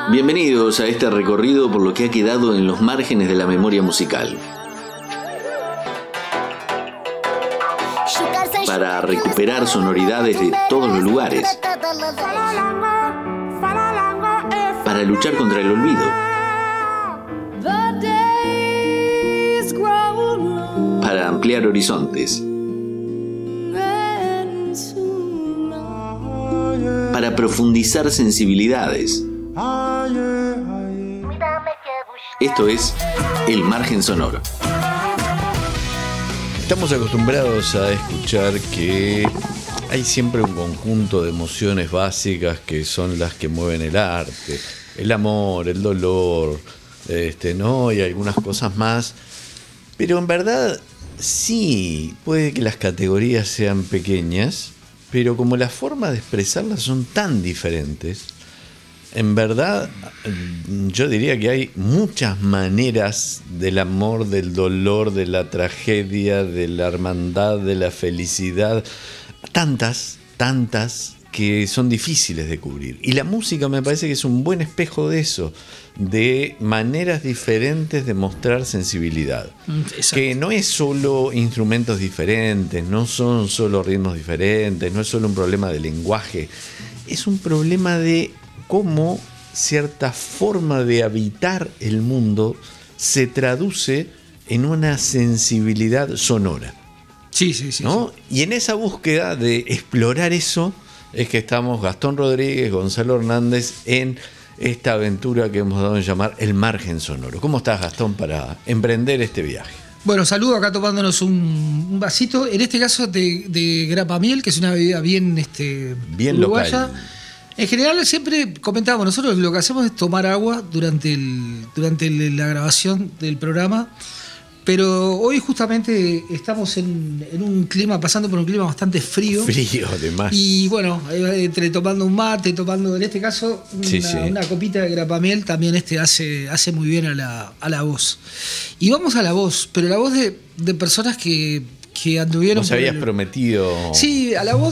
Bienvenidos a este recorrido por lo que ha quedado en los márgenes de la memoria musical. Para recuperar sonoridades de todos los lugares. Para luchar contra el olvido. Para ampliar horizontes. Para profundizar sensibilidades. Esto es El Margen Sonoro. Estamos acostumbrados a escuchar que hay siempre un conjunto de emociones básicas que son las que mueven el arte. El amor, el dolor, ¿no? Y algunas cosas más. Pero en verdad, sí, puede que las categorías sean pequeñas, pero como las formas de expresarlas son tan diferentes, en verdad yo diría que hay muchas maneras del amor, del dolor, de la tragedia, de la hermandad, de la felicidad, tantas que son difíciles de cubrir. Y la música me parece que es un buen espejo de eso, de maneras diferentes de mostrar sensibilidad. Exacto. Que no es solo instrumentos diferentes, no son solo ritmos diferentes, no es solo un problema de lenguaje, es un problema de cómo cierta forma de habitar el mundo se traduce en una sensibilidad sonora. Sí. ¿No? Sí. Y en esa búsqueda de explorar eso es que estamos Gastón Rodríguez, Gonzalo Hernández en esta aventura que hemos dado en llamar El Margen Sonoro. ¿Cómo estás, Gastón, para emprender este viaje? Bueno, saludo acá tomándonos un vasito, en este caso de grapa miel, que es una bebida bien uruguaya. Local. En general siempre comentamos, nosotros lo que hacemos es tomar agua durante la grabación del programa, pero hoy justamente estamos en un clima, pasando por un clima bastante frío. Frío, además. Y bueno, entre tomando un mate, tomando en este caso una copita de grapamiel, también hace muy bien a la voz. Y vamos a la voz, pero la voz de personas que anduvieron... Vos habías prometido... Sí, a la voz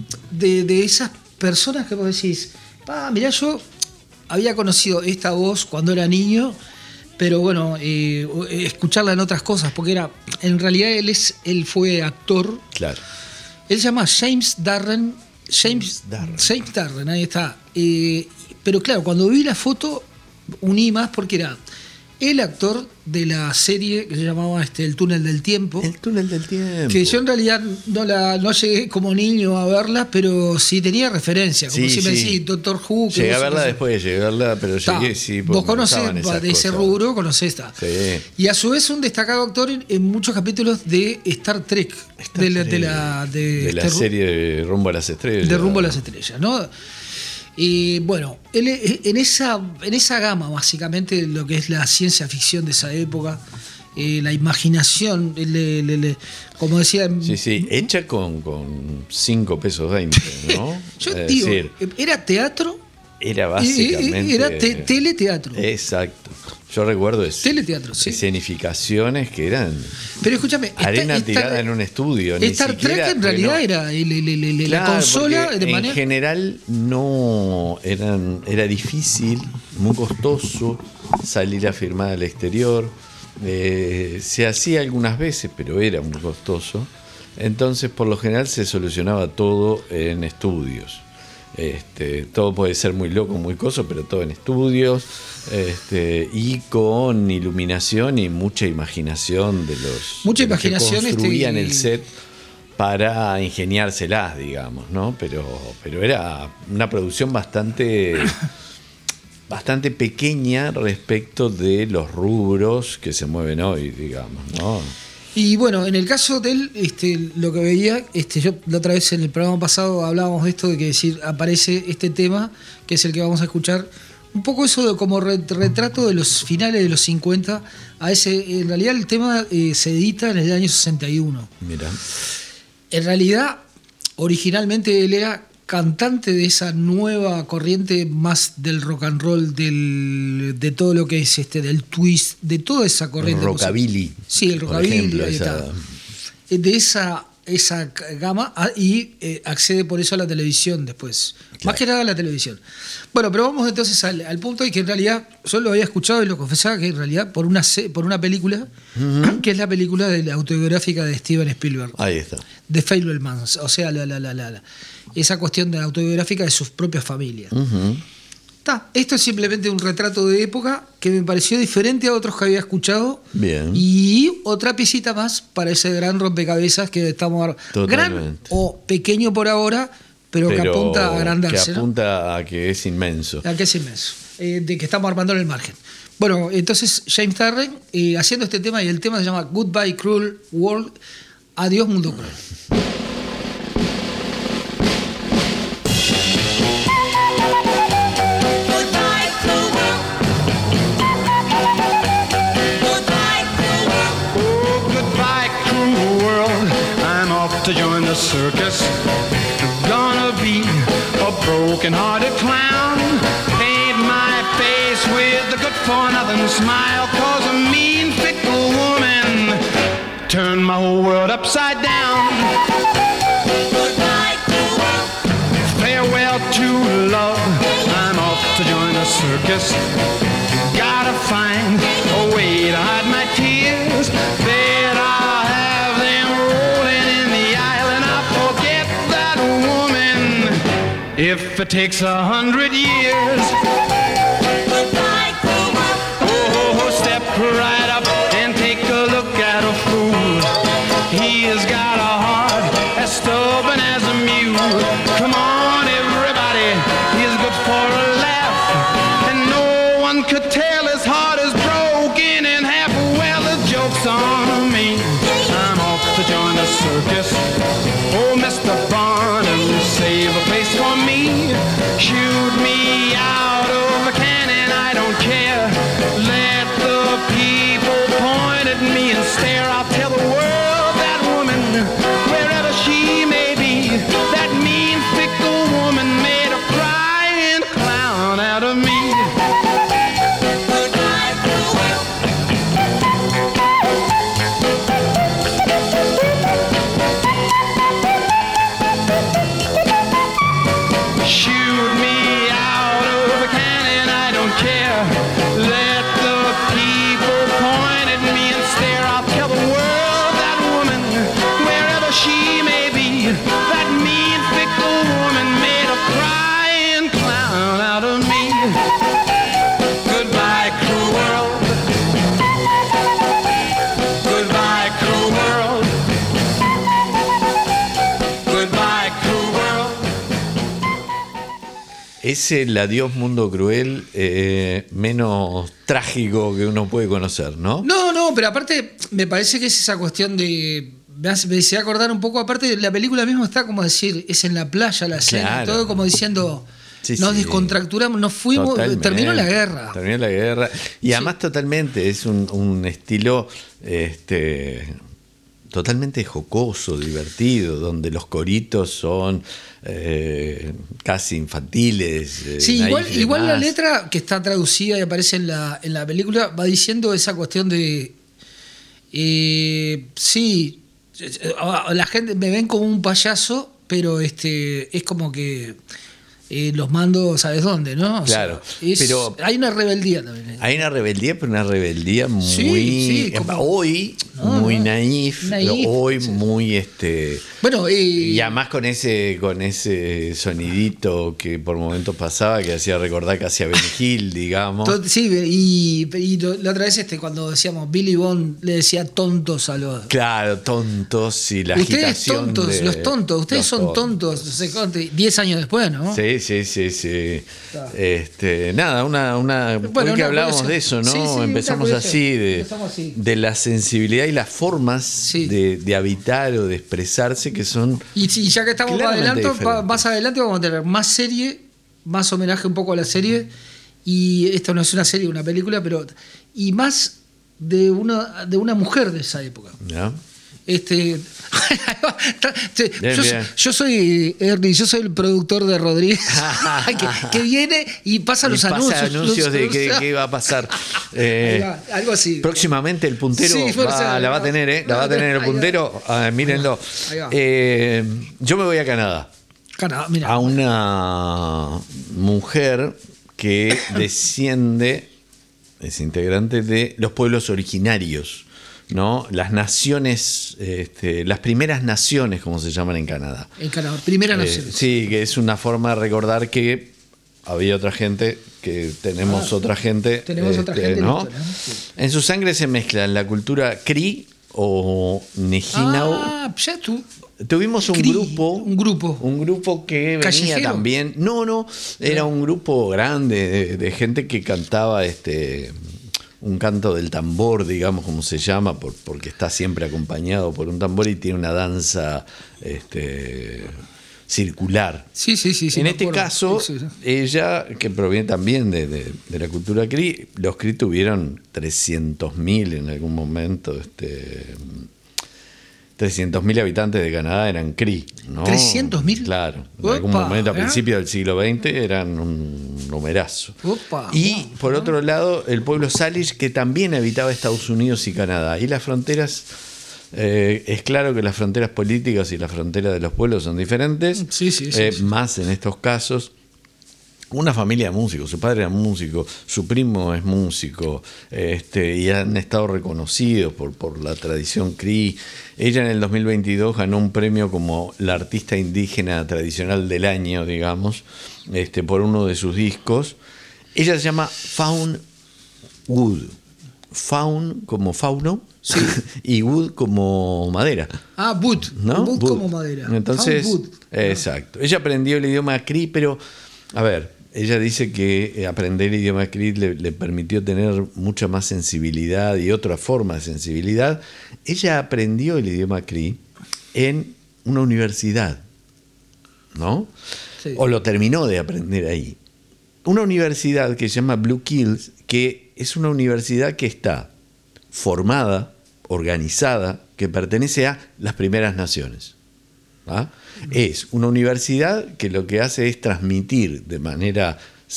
de esas personas que vos decís, mirá, yo había conocido esta voz cuando era niño, pero bueno, escucharla en otras cosas, porque en realidad él fue actor. Claro. Él se llama James Darren, ahí está. Pero claro, cuando vi la foto uní más porque era el actor de la serie que se llamaba El Túnel del Tiempo. El Túnel del Tiempo. Que yo en realidad no llegué como niño a verla, pero sí tenía referencia. Como si me decís Doctor Who. Llegué a verla después, pero llegué, sí. Vos conocés de ese rubro, conocés esta. Sí. Y a su vez un destacado actor en muchos capítulos de Star Trek. De la serie de Rumbo a las Estrellas. De Rumbo a las Estrellas, ¿no? Y bueno, él en esa gama básicamente lo que es la ciencia ficción de esa época, la imaginación, como decía... Sí, hecha con 5 pesos 20, ¿no? Yo digo, era teatro. Era básicamente... Era teleteatro. Exacto. Yo recuerdo teleteatro, sí. Escenificaciones que eran... Pero escúchame... Arena tirada en un estudio. Star Trek en realidad era la consola de manera... En general no... Era difícil, muy costoso salir a filmar al exterior. Se hacía algunas veces, pero era muy costoso. Entonces, por lo general, se solucionaba todo en estudios. Todo puede ser muy loco, muy coso, pero todo en estudios, y con iluminación y mucha imaginación de los que construían el set para ingeniárselas, digamos, ¿no? Pero era una producción bastante pequeña respecto de los rubros que se mueven hoy, digamos, ¿no? Y bueno, en el caso de él, lo que veía, yo la otra vez en el programa pasado hablábamos de esto, de que aparece este tema, que es el que vamos a escuchar, un poco eso de como retrato de los finales de los 50, en realidad el tema se edita en el año 61. Mira. En realidad, originalmente él era cantante de esa nueva corriente más del rock and roll, de todo lo que es del twist, de toda esa corriente. El rockabilly. Sí, el rockabilly, ahí está. De esa esa gama y accede por eso a la televisión después. Claro. Más que nada a la televisión. Bueno, pero vamos entonces al punto de que en realidad yo lo había escuchado y lo confesaba que en realidad por una película, que es la película de la autobiográfica de Steven Spielberg. Ahí está. The Fabelmans, o sea, esa cuestión de la autobiográfica de sus propias familias. Esto es simplemente un retrato de época que me pareció diferente a otros que había escuchado. Bien. Y otra piecita más para ese gran rompecabezas que estamos... Gran o pequeño por ahora, pero que apunta a agrandarse. Que apunta a que es inmenso. A que es inmenso. De que estamos armando en el margen. Bueno, entonces James Tarrant haciendo este tema, y el tema se llama Goodbye Cruel World. Adiós Mundo Cruel. To join the circus, gonna be a broken-hearted clown. Paint my face with a good-for-nothing smile, 'cause a mean, fickle woman turned my whole world upside down. Goodbye, cruel world. Farewell to love, I'm off to join the circus. Gotta find a way to hide my tears. Bet I'll have them rolling in the aisle, and I'll forget that woman if it takes 100 years. Goodbye, cruel world. Oh, step right up and take a look at a fool. He has got a heart as stubborn as a mule. Come on, everybody, he's good for a laugh, and no one could tell his heart is broken in half. Well, the joke's on me. I'm off to join the circus. Oh, Mr. Barnum, save a place for me. Shoot me out of a cannon, I don't care. Let the people point at me and stare. I'll tell the world that woman, wherever she may be, that mean, fickle woman made a crying clown out of me. Es el adiós mundo cruel menos trágico que uno puede conocer, ¿no? No, pero aparte me parece que es esa cuestión de... Me hace acordar un poco, aparte la película mismo está como decir, es en la playa la escena, claro. Todo como diciendo... Sí, nos descontracturamos, nos fuimos, totalmente. Terminó la guerra. Terminó la guerra. Y además totalmente es un estilo... totalmente jocoso, divertido, donde los coritos son casi infantiles. Sí, igual la letra que está traducida y aparece en la película va diciendo esa cuestión de sí, la gente me ven como un payaso, pero es como que los mando, ¿sabes dónde? ¿No? Claro, pero hay una rebeldía también. Hay una rebeldía, pero una rebeldía muy... hoy, muy naif, hoy muy... Bueno, y además con ese sonidito que por momentos pasaba, que hacía recordar casi a Ben Hill, digamos. Sí, y la otra vez cuando decíamos Billy Bond le decía tontos a los... Claro, tontos y la agitación tontos, de... los tontos, ustedes son tontos, no sé cuánto, 10 años después, ¿no? Sí. Nada, hoy que hablábamos de eso, ¿no? Sí, empezamos así, de la sensibilidad y las formas de habitar o de expresarse que son... Y ya que estamos más adelante vamos a tener más serie, más homenaje un poco a la serie, y esto no es una serie, una película, pero y más de una mujer de esa época. ¿Ya? Bien. Yo soy Ernie, yo soy el productor de Rodríguez que viene y pasa los anuncios. Pasa anuncios de qué va a pasar. Algo así. Próximamente el puntero Sí, la va a tener, ¿eh? La va a tener el puntero. Mírenlo. Yo me voy a Canadá. Canadá, mira. A una mujer que desciende, es integrante de los pueblos originarios, ¿no? Las naciones, las primeras naciones, como se llaman en Canadá. En Canadá, primeras naciones. Sí, que es una forma de recordar que había otra gente, que tenemos otra gente. Tenemos otra gente, ¿no? Sí. En su sangre se mezclan la cultura Cree o Nijinau. Ya tú. Tuvimos un grupo que venía ¿Callejero? también. No, era un grupo grande de gente que cantaba un canto del tambor, digamos, como se llama, porque está siempre acompañado por un tambor y tiene una danza circular. Sí. En este caso, ella, que proviene también de la cultura Cree, los Cree tuvieron 300.000 en algún momento. 300.000 habitantes de Canadá eran Cree, ¿no? ¿300.000? Claro. En algún momento, a principios del siglo XX, eran un numerazo. Y, por otro lado, el pueblo Salish, que también habitaba Estados Unidos y Canadá. Y las fronteras, es claro que las fronteras políticas y las fronteras de los pueblos son diferentes. Sí. Más en estos casos. Una familia de músicos, su padre era músico, su primo es músico, y han estado reconocidos por la tradición Cree. Ella en el 2022 ganó un premio como la artista indígena tradicional del año, digamos, por uno de sus discos. Ella se llama Fawn Wood. Fawn como fauno, sí. Y wood como madera. Wood, ¿no? Wood como madera. Entonces, Wood. Exacto. Ella aprendió el idioma Cree, pero, a ver, ella dice que aprender el idioma Cree le permitió tener mucha más sensibilidad y otra forma de sensibilidad. Ella aprendió el idioma Cree en una universidad, ¿no? Sí. O lo terminó de aprender ahí. Una universidad que se llama Blue Kills, que es una universidad que está formada, organizada, que pertenece a las primeras naciones. ¿Ah? Es una universidad que lo que hace es transmitir de manera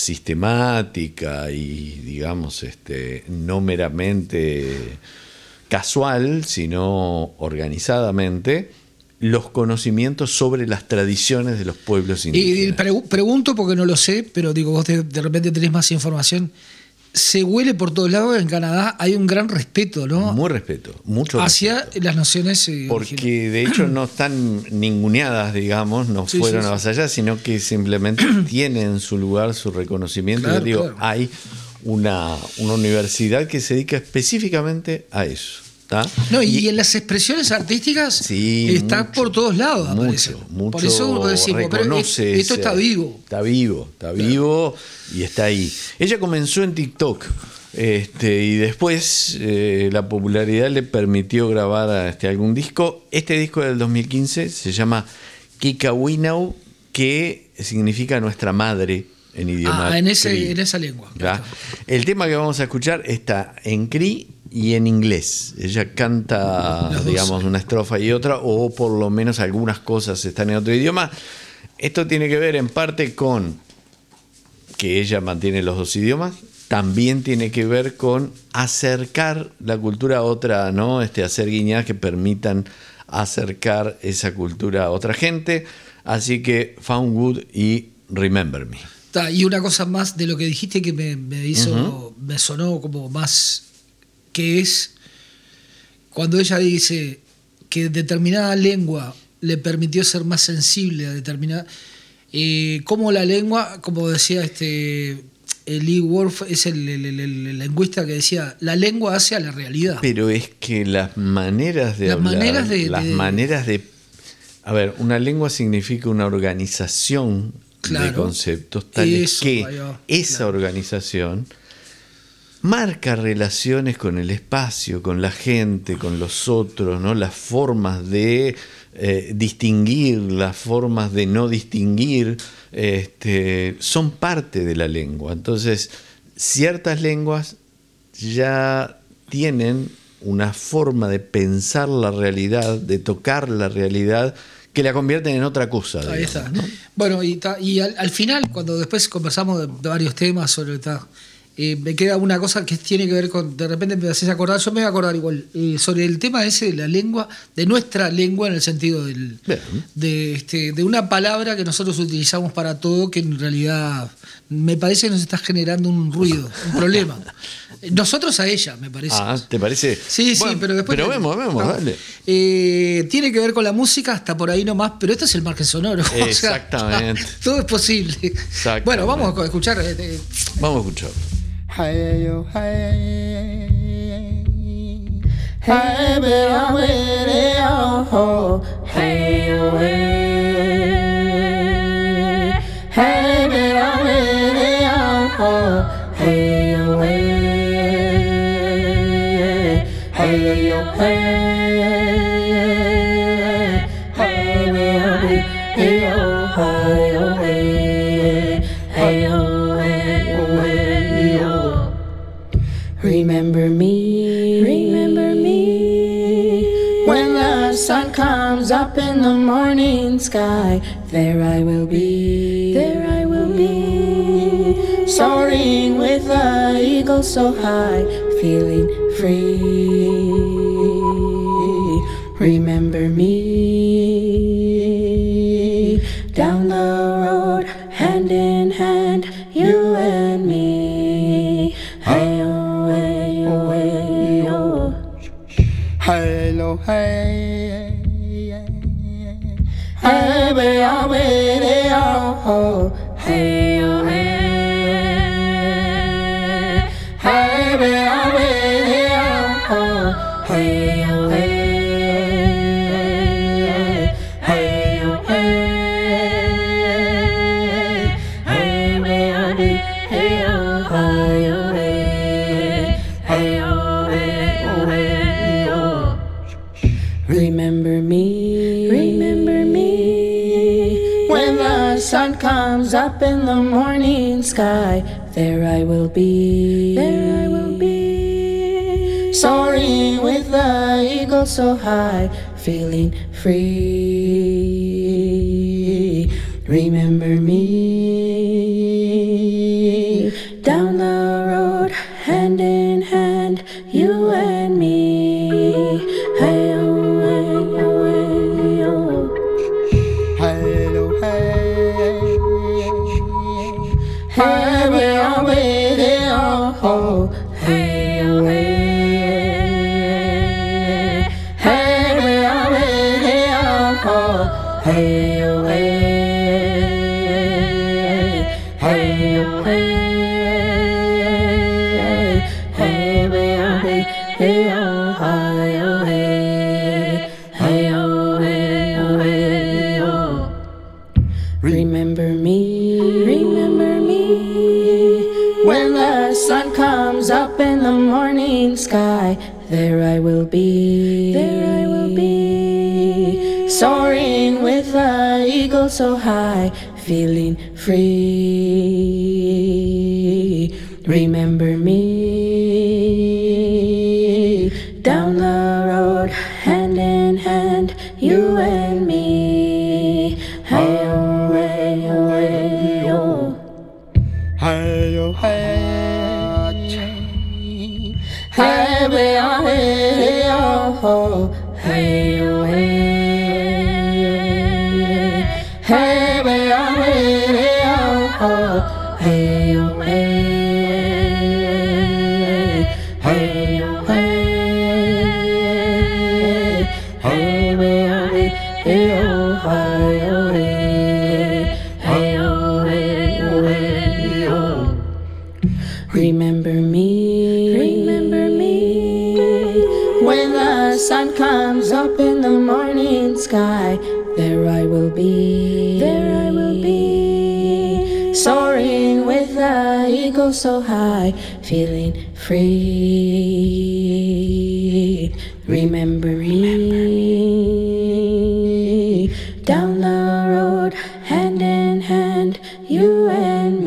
sistemática y, digamos, no meramente casual, sino organizadamente, los conocimientos sobre las tradiciones de los pueblos indígenas. Y pregunto porque no lo sé, pero digo, vos de repente tenés más información. Se huele por todos lados en Canadá, hay un gran respeto, ¿no? Muy respeto, mucho hacia respeto. Las naciones porque de hecho no están ninguneadas, digamos, no fueron avasalladas, sino que simplemente tienen su lugar, su reconocimiento. Claro, Digo, claro. hay una universidad que se dedica específicamente a eso. No, y en las expresiones artísticas está mucho, por todos lados, aparece. Mucho Por eso decimos, pero esto está vivo. Está vivo y está ahí. Ella comenzó en TikTok y después la popularidad le permitió grabar algún disco. Este disco es del 2015, se llama Kikawinau, que significa nuestra madre en idioma en Cree. esa lengua. Claro. El tema que vamos a escuchar está en Cree y en inglés. Ella canta, digamos, una estrofa y otra, o por lo menos algunas cosas están en otro idioma. Esto tiene que ver en parte con que ella mantiene los dos idiomas, también tiene que ver con acercar la cultura a otra, ¿no? Hacer guiñadas que permitan acercar esa cultura a otra gente. Así que Found Wood y Remember Me. Y una cosa más de lo que dijiste que me hizo, me sonó como más, que es cuando ella dice que determinada lengua le permitió ser más sensible a determinada, como la lengua, como decía Lee Worf, es el lingüista que decía, la lengua hace a la realidad. Pero es que las maneras de hablar, a ver, una lengua significa una organización de conceptos tales que esa organización marca relaciones con el espacio, con la gente, con los otros, ¿no? Las formas de distinguir, las formas de no distinguir, son parte de la lengua. Entonces, ciertas lenguas ya tienen una forma de pensar la realidad, de tocar la realidad, que la convierten en otra cosa. Ahí digamos, está. ¿no? Bueno, y al final, cuando después conversamos de varios temas sobre me queda una cosa que tiene que ver con, de repente me haces acordar, yo me voy a acordar igual, sobre el tema ese de la lengua, de nuestra lengua en el sentido de una palabra que nosotros utilizamos para todo, que en realidad me parece que nos está generando un ruido, un problema. Nosotros a ella, me parece. Ah, ¿te parece? Sí, Bueno, sí, pero después... Pero vemos, dale. Tiene que ver con la música, hasta por ahí nomás, pero esto es el margen sonoro. Exactamente. O sea, todo es posible. Bueno, vamos a escuchar. Vamos a escuchar. Hey, yo, hey, hey, baby, I'm with it, oh, hey, yo, hey, hey, baby, I'm with it, oh, hey, yo, hey, yo, hey, hey, baby, I'm with it, oh, hey, yo, remember me, when the sun comes up in the morning sky, there I will be, soaring with the eagle so high, feeling free. Remember me, down the road, hand in hand, you and me. Hello, hey, hey, baby, I'm with it, oh, hey, oh, hey, hey, baby, I'm with it, oh, hey, oh, hey, hey, oh, hey, hey, baby, I'm with it, oh, hey, oh, hey, oh, hey, oh. Remember me, when the sun comes up in the morning sky, there I will be, soaring with the eagle so high, feeling free. Remember me, down the road, hand in hand, you and me. Hey, oh, hey, oh, hey, oh. Hello, hey, hey, baby, I'm with it, oh, hey, oh, hey, hey, baby, I'm with it, oh, hey, oh, hey, hey, oh, hey, hey, baby, I'm with it, oh, hey, oh, hey, oh, hey, oh, hey, oh. Remember me, when the sun comes up in the morning sky, there I will be, soaring with the eagle so high, feeling free. Remember me, down the road, hand in hand, you and me. Hey, oh, hey, oh, hey, oh. Hey, oh, hey, hey, baby, oh, hey, oh, hey, oh, hey, hey, baby, oh, hey, oh, hey, oh, hey, hey, oh, hey, hey, baby, oh, hey, oh, hey, oh, hey, oh, hey, oh, hey, oh. Remember me, when the sun comes up in the morning sky, there I will be, soaring with the eagle so high, feeling free. Remember me, down the road, hand in hand, you and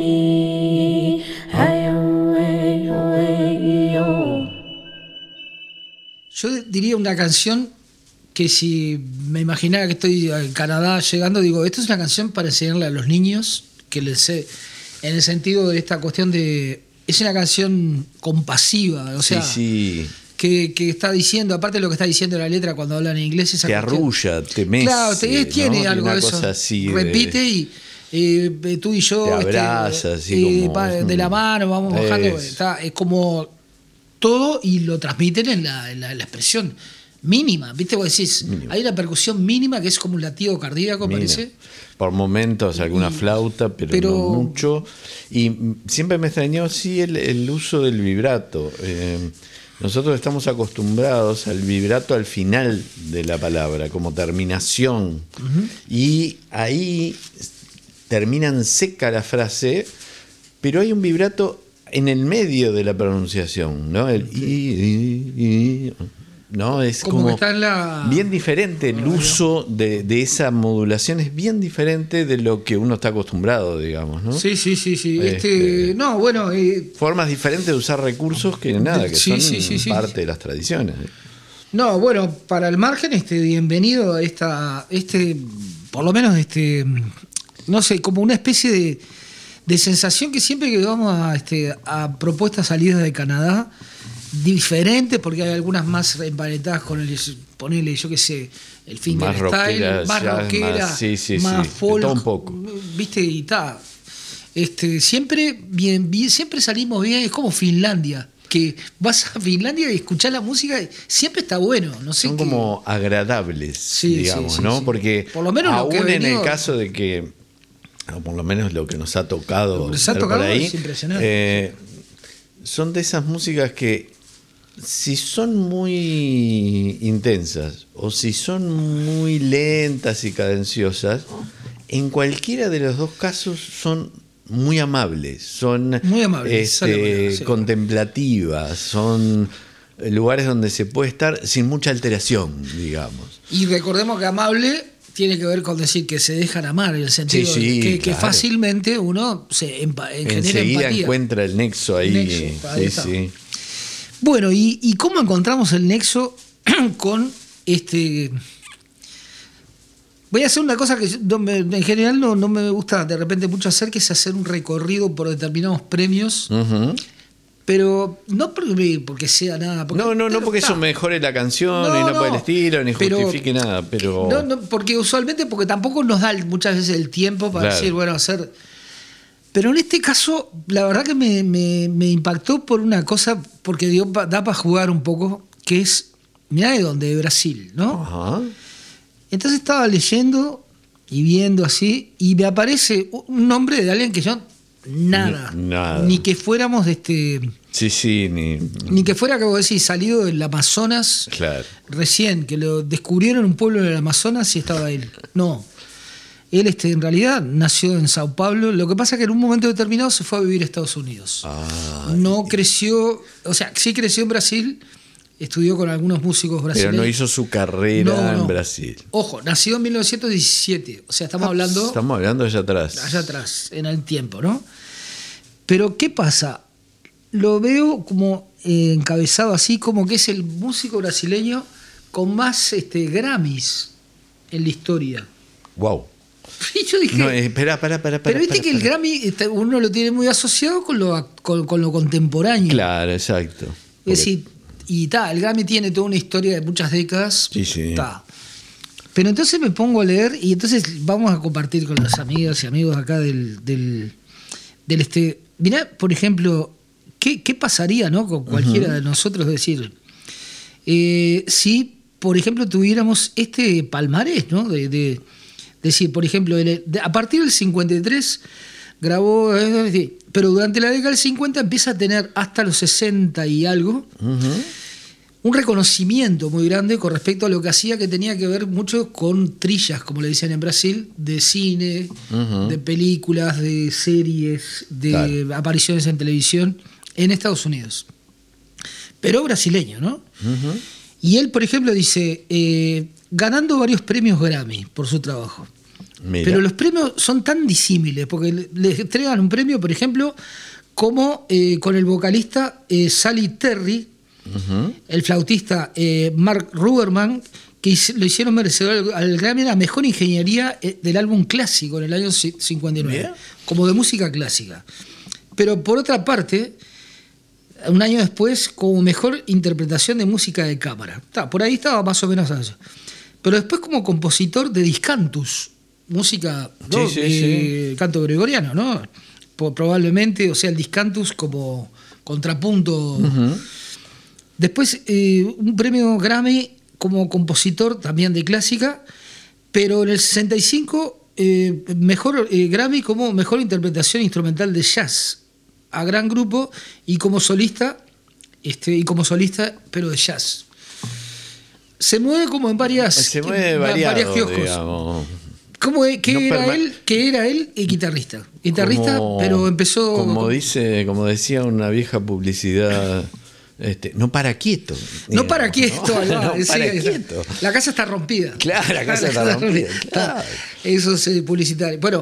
me. Hey, oh, hey, oh, hey, oh. Yo diría una canción que si me imaginara que estoy en Canadá llegando, digo, esta es una canción para enseñarle a los niños, que les sé, en el sentido de esta cuestión de... Es una canción compasiva, o sea... Sí. Que está diciendo, aparte de lo que está diciendo la letra cuando hablan en inglés, esa te cuestión, arrulla, te mece. Claro, tiene ¿no? algo una de eso. Cosa así repite y tú y yo te abraza, así como, de la mano, vamos bajando. Es como todo y lo transmiten en la expresión mínima. ¿Viste? Vos decís, mínima. Hay una percusión mínima que es como un latido cardíaco, parece. Por momentos alguna flauta, pero no mucho. Y siempre me extrañó, sí, el uso del vibrato. Nosotros estamos acostumbrados al vibrato al final de la palabra, como terminación. Y ahí termina en seca la frase, pero hay un vibrato en el medio de la pronunciación, ¿no? El i, ¿no? Es como que está en la... bien diferente el uso de esa modulación, es bien diferente de lo que uno está acostumbrado, digamos, ¿no? Sí. No, bueno... formas diferentes de usar recursos que nada, que son parte de las tradiciones. No, bueno, para el margen, bienvenido a por lo menos, no sé, como una especie de sensación que siempre que vamos a propuestas salidas de Canadá, diferentes, porque hay algunas más emparentadas con ponele, yo qué sé, el fingerstyle, más rockera, más folk, todo un poco. ¿Viste? Y tal. Siempre siempre salimos bien, es como Finlandia, que vas a Finlandia y escuchás la música y siempre está bueno, no sé. Son como agradables, digamos, ¿no? Sí. Porque por lo menos aún lo que en el caso de que, o por lo menos lo que nos ha tocado, por ahí, es impresionante. Son de esas músicas que si son muy intensas o si son muy lentas y cadenciosas, en cualquiera de los dos casos son muy amables, son muy amables, contemplativas, son lugares donde se puede estar sin mucha alteración, digamos. Y recordemos que amable tiene que ver con decir que se dejan amar, en el sentido de que fácilmente uno genera enseguida empatía. Encuentra el nexo ahí. Sí. Bueno, ¿y cómo encontramos el nexo con Voy a hacer una cosa que en general no me gusta de repente mucho hacer, que es hacer un recorrido por determinados premios, pero no porque sea nada. No porque eso mejore la canción, y no por el estilo, ni justifique nada, pero... No, porque usualmente, porque tampoco nos da muchas veces el tiempo para decir, bueno, hacer... Pero en este caso, la verdad que me impactó por una cosa, porque da para jugar un poco, que es, mirá de dónde, de Brasil, ¿no? Ajá. Entonces estaba leyendo y viendo así, y me aparece un nombre de alguien que yo nada. Ni que fuéramos ni que fuera, que vos decís, salido del Amazonas, claro, recién, que lo descubrieron en un pueblo del Amazonas y estaba él. No. Él en realidad nació en Sao Paulo. Lo que pasa es que en un momento determinado se fue a vivir a Estados Unidos. No creció, o sea, sí creció en Brasil, estudió con algunos músicos brasileños. Pero no hizo su carrera en Brasil. Ojo, nació en 1917. O sea, estamos hablando allá atrás. Allá atrás, en el tiempo, ¿no? Pero, ¿qué pasa? Lo veo como encabezado así, como que es el músico brasileño con más Grammys en la historia. Wow. Y yo dije, no, espera. Pero viste que el Grammy uno lo tiene muy asociado con lo contemporáneo. Claro, exacto. Es decir, el Grammy tiene toda una historia de muchas décadas. Sí. Pero entonces me pongo a leer y entonces vamos a compartir con las amigas y amigos acá del mirá, por ejemplo, ¿qué pasaría, ¿no? Con cualquiera de nosotros? Decir, si, por ejemplo, tuviéramos palmarés, ¿no? Decir, por ejemplo, a partir del 53 grabó, pero durante la década del 50 empieza a tener hasta los 60 y algo un reconocimiento muy grande con respecto a lo que hacía, que tenía que ver mucho con trillas, como le dicen en Brasil, de cine, de películas, de series, de apariciones en televisión en Estados Unidos. Pero brasileño, ¿no? Y él, por ejemplo, dice, ganando varios premios Grammy por su trabajo. Mira. Pero los premios son tan disímiles, porque le entregan un premio, por ejemplo, como con el vocalista Sally Terry, el flautista Mark Ruberman, que lo hicieron merecedor al Grammy a la mejor ingeniería del álbum clásico en el año 59, Bien. como de música clásica. Pero por otra parte, un año después, como mejor interpretación de música de cámara. Por ahí estaba más o menos eso. Pero después como compositor de discantus, música, ¿no? Canto gregoriano, ¿no? Probablemente, o sea, el discantus como contrapunto. Después un premio Grammy como compositor también de clásica, pero en el 65 mejor Grammy como mejor interpretación instrumental de jazz a gran grupo y como solista pero de jazz. Se mueve como en varias variado, kioscos. digamos. ¿Qué era él? Guitarrista, pero empezó como decía una vieja publicidad. No para quieto. No para quieto, no para quieto. La casa está rompida. Claro, la casa está rompida. Claro. Eso es publicitario. Bueno,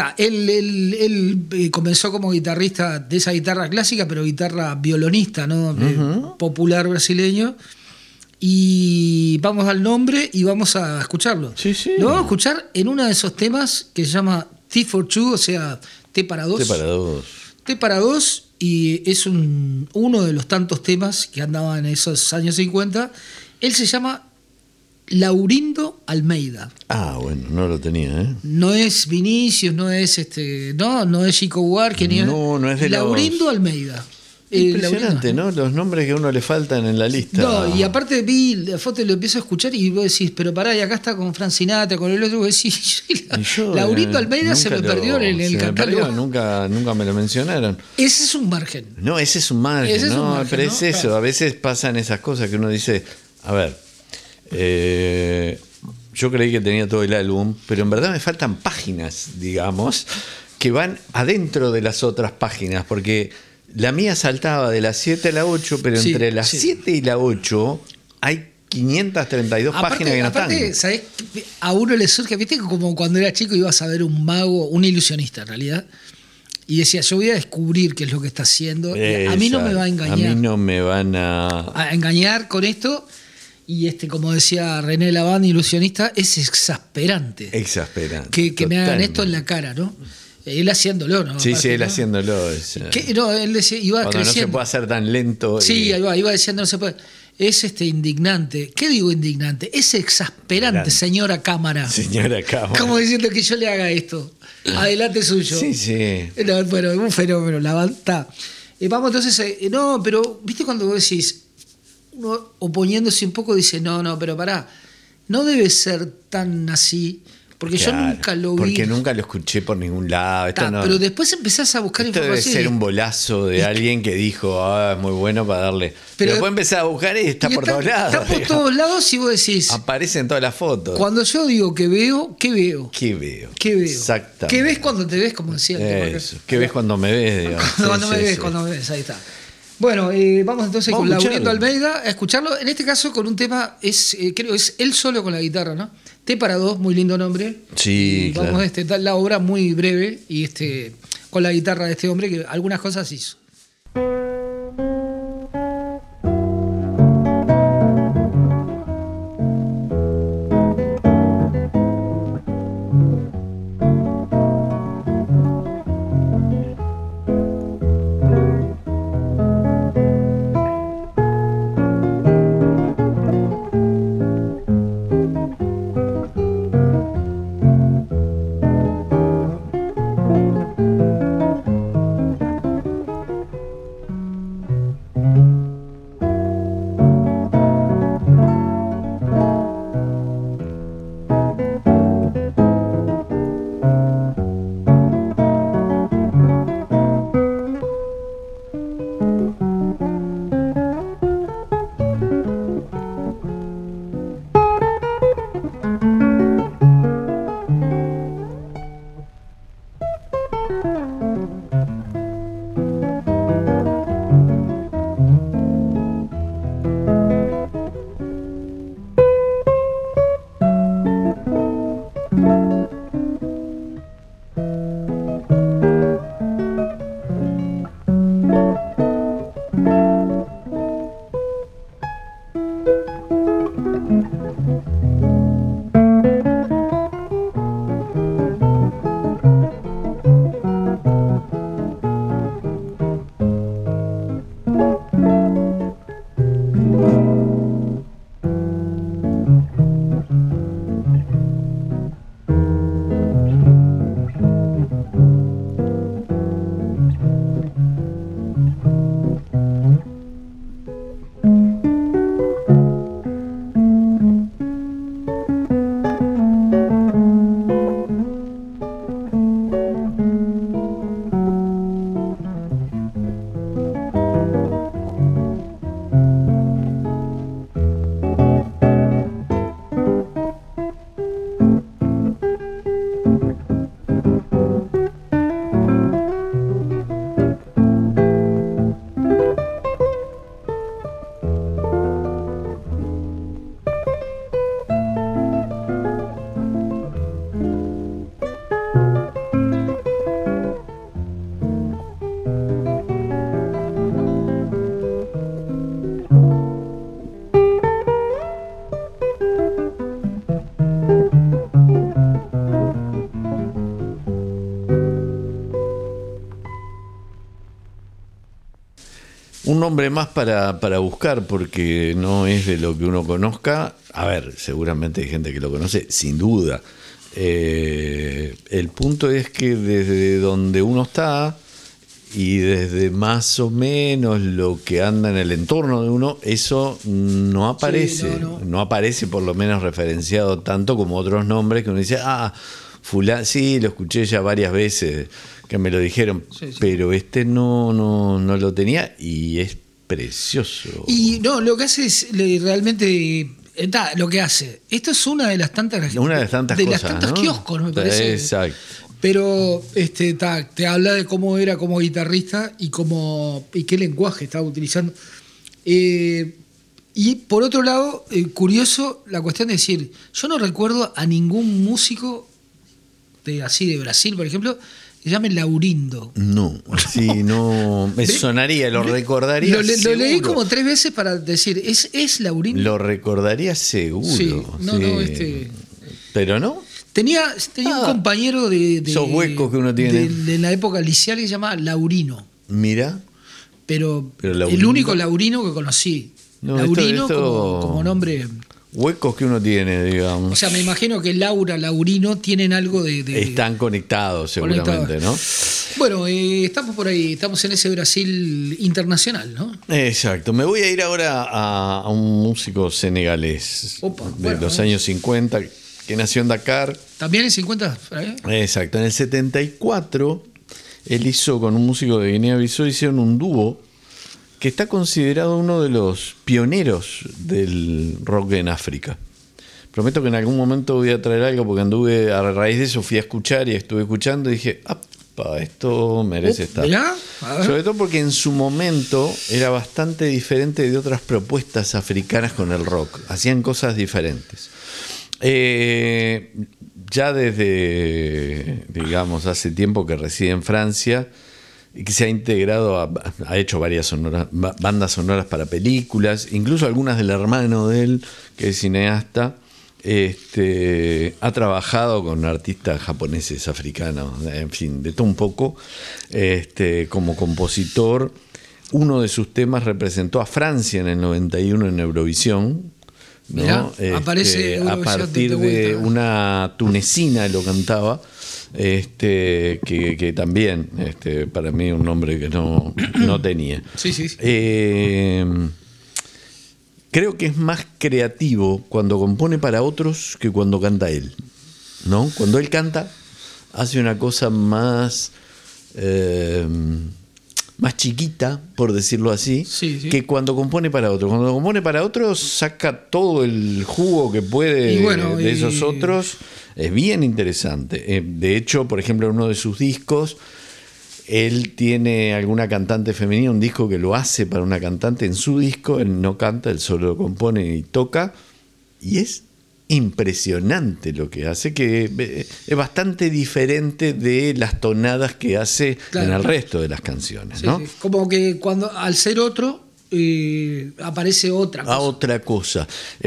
él comenzó como guitarrista de esa guitarra clásica, pero guitarra violonista, ¿no? Popular brasileño. Y vamos al nombre y vamos a escucharlo. Sí, sí. Lo vamos a escuchar en uno de esos temas que se llama T for Two, o sea, T para dos. T para dos. Y es uno de los tantos temas que andaban en esos años 50. Él se llama Laurindo Almeida. Ah, bueno, no lo tenía, ¿eh? No es Vinicius, no es no es Chico Buarque, no es de Laurindo Almeida. Impresionante, ¿no? Los nombres que a uno le faltan en la lista. No, y aparte vi la foto y lo empiezo a escuchar y vos decís, pero pará, y acá está con Frank Sinatra, con el otro, vos decís, Laurindo Almeida se me perdió en el catálogo. Nunca me lo mencionaron. Ese es un margen. No, ese es un margen, Ese es ¿no? un margen, pero ¿no? es eso, Claro. a veces pasan esas cosas que uno dice, a ver, yo creí que tenía todo el álbum, pero en verdad me faltan páginas, digamos, que van adentro de las otras páginas, porque la mía saltaba de la 7 a la 8, pero Sí, entre la sí. 7 y la 8 hay 532 páginas que no están. ¿Sabés? A uno le surge, viste, como cuando era chico ibas a ver un mago, un ilusionista en realidad, y decía, yo voy a descubrir qué es lo que está haciendo. A mí no me va a engañar. A mí no me van a engañar con esto. Y como decía René Laván, ilusionista, es exasperante. Exasperante. Que me hagan esto en la cara, ¿no? Él haciéndolo, ¿no? Sí, Aparte, él ¿no? haciéndolo. No, él decía, iba cuando creciendo. no se puede hacer tan lento. Sí, iba diciendo, no se puede. Es indignante. ¿Qué digo indignante? Es exasperante, Grande. señora cámara. Señora cámara. Como diciendo que yo le haga esto. Adelante suyo. Sí. No, bueno, un fenómeno, la banda. Vamos entonces, no, pero, ¿viste cuando vos decís, uno oponiéndose un poco dice, no, pero pará, no debe ser tan así, porque Claro, yo nunca lo vi. Porque nunca lo escuché por ningún lado. Esto no, pero después empezás a buscar esto debe información. ser un bolazo de alguien que dijo, es muy bueno para darle. Pero después empezás a buscar y está por todos lados. Está por todos lados y vos decís. Aparecen todas las fotos. Cuando yo digo que veo, ¿qué veo? ¿Qué veo? Exactamente. ¿Qué ves cuando te ves? Como decía el Eso. ¿Qué ves cuando me ves? Digamos? Cuando me ves, ahí está. Bueno, vamos entonces con Laurindo Almeida a escucharlo. En este caso con un tema, creo es él solo con la guitarra, ¿no? T para dos, muy lindo nombre. Sí, y vamos claro. la obra muy breve y con la guitarra de este hombre que algunas cosas hizo. Un nombre más para buscar, porque no es de lo que uno conozca. A ver, seguramente hay gente que lo conoce, sin duda. El punto es que desde donde uno está y desde más o menos lo que anda en el entorno de uno, eso no aparece. Sí, no aparece por lo menos referenciado tanto como otros nombres que uno dice, fulano, sí, lo escuché ya varias veces que me lo dijeron, Sí. pero no lo tenía y es precioso. Y no, lo que hace es realmente. Lo que hace. Esto es una de las tantas cosas, las tantas ¿no? kioscos, me parece. Exacto. Pero te habla de cómo era como guitarrista y qué lenguaje estaba utilizando. Y por otro lado, curioso la cuestión de decir, yo no recuerdo a ningún músico así de Brasil, por ejemplo, que se llame Laurindo. No, sí, no. Me sonaría, lo recordaría. Lo seguro. leí como 3 veces para decir, ¿es Laurindo? Lo recordaría seguro. Sí, no, sí. Pero no. Tenía un compañero de esos huecos que uno tiene. de la época liceal que se llamaba Laurino. Mira. Pero Laurindo, el único Laurino que conocí. No, Laurino esto como nombre. Huecos que uno tiene, digamos. O sea, me imagino que Laurino tienen algo de están conectados seguramente, ¿no? Bueno, estamos por ahí, estamos en ese Brasil internacional, ¿no? Exacto. Me voy a ir ahora a un músico senegalés de los años 50, que nació en Dakar. ¿También en 50? Exacto. En el 74, él hizo con un músico de Guinea-Bissau, hicieron un dúo que está considerado uno de los pioneros del rock en África. Prometo que en algún momento voy a traer algo, porque anduve, a raíz de eso fui a escuchar y estuve escuchando y dije, esto merece estar. Sobre todo porque en su momento era bastante diferente de otras propuestas africanas con el rock. Hacían cosas diferentes. Ya desde, digamos, hace tiempo que reside en Francia y que se ha integrado, ha hecho varias bandas sonoras para películas, incluso algunas del hermano de él, que es cineasta. Ha trabajado con artistas japoneses, africanos, en fin, de todo un poco. Como compositor, uno de sus temas representó a Francia en el 91 en Eurovisión, ¿no? Mirá, aparece a partir de una tunecina lo cantaba. Que también para mí un nombre que no tenía. Sí. Creo que es más creativo cuando compone para otros que cuando canta él, ¿no? Cuando él canta hace una cosa más chiquita, por decirlo así, que cuando compone para otros. Cuando compone para otros saca todo el jugo que puede de esos otros. Es bien interesante. De hecho, por ejemplo, en uno de sus discos, él tiene alguna cantante femenina, un disco que lo hace para una cantante. En su disco él no canta, él solo compone y toca, y es impresionante lo que hace, que es bastante diferente de las tonadas que hace en el resto de las canciones, ¿no? Sí. Como que al ser otro aparece otra cosa. Otra cosa.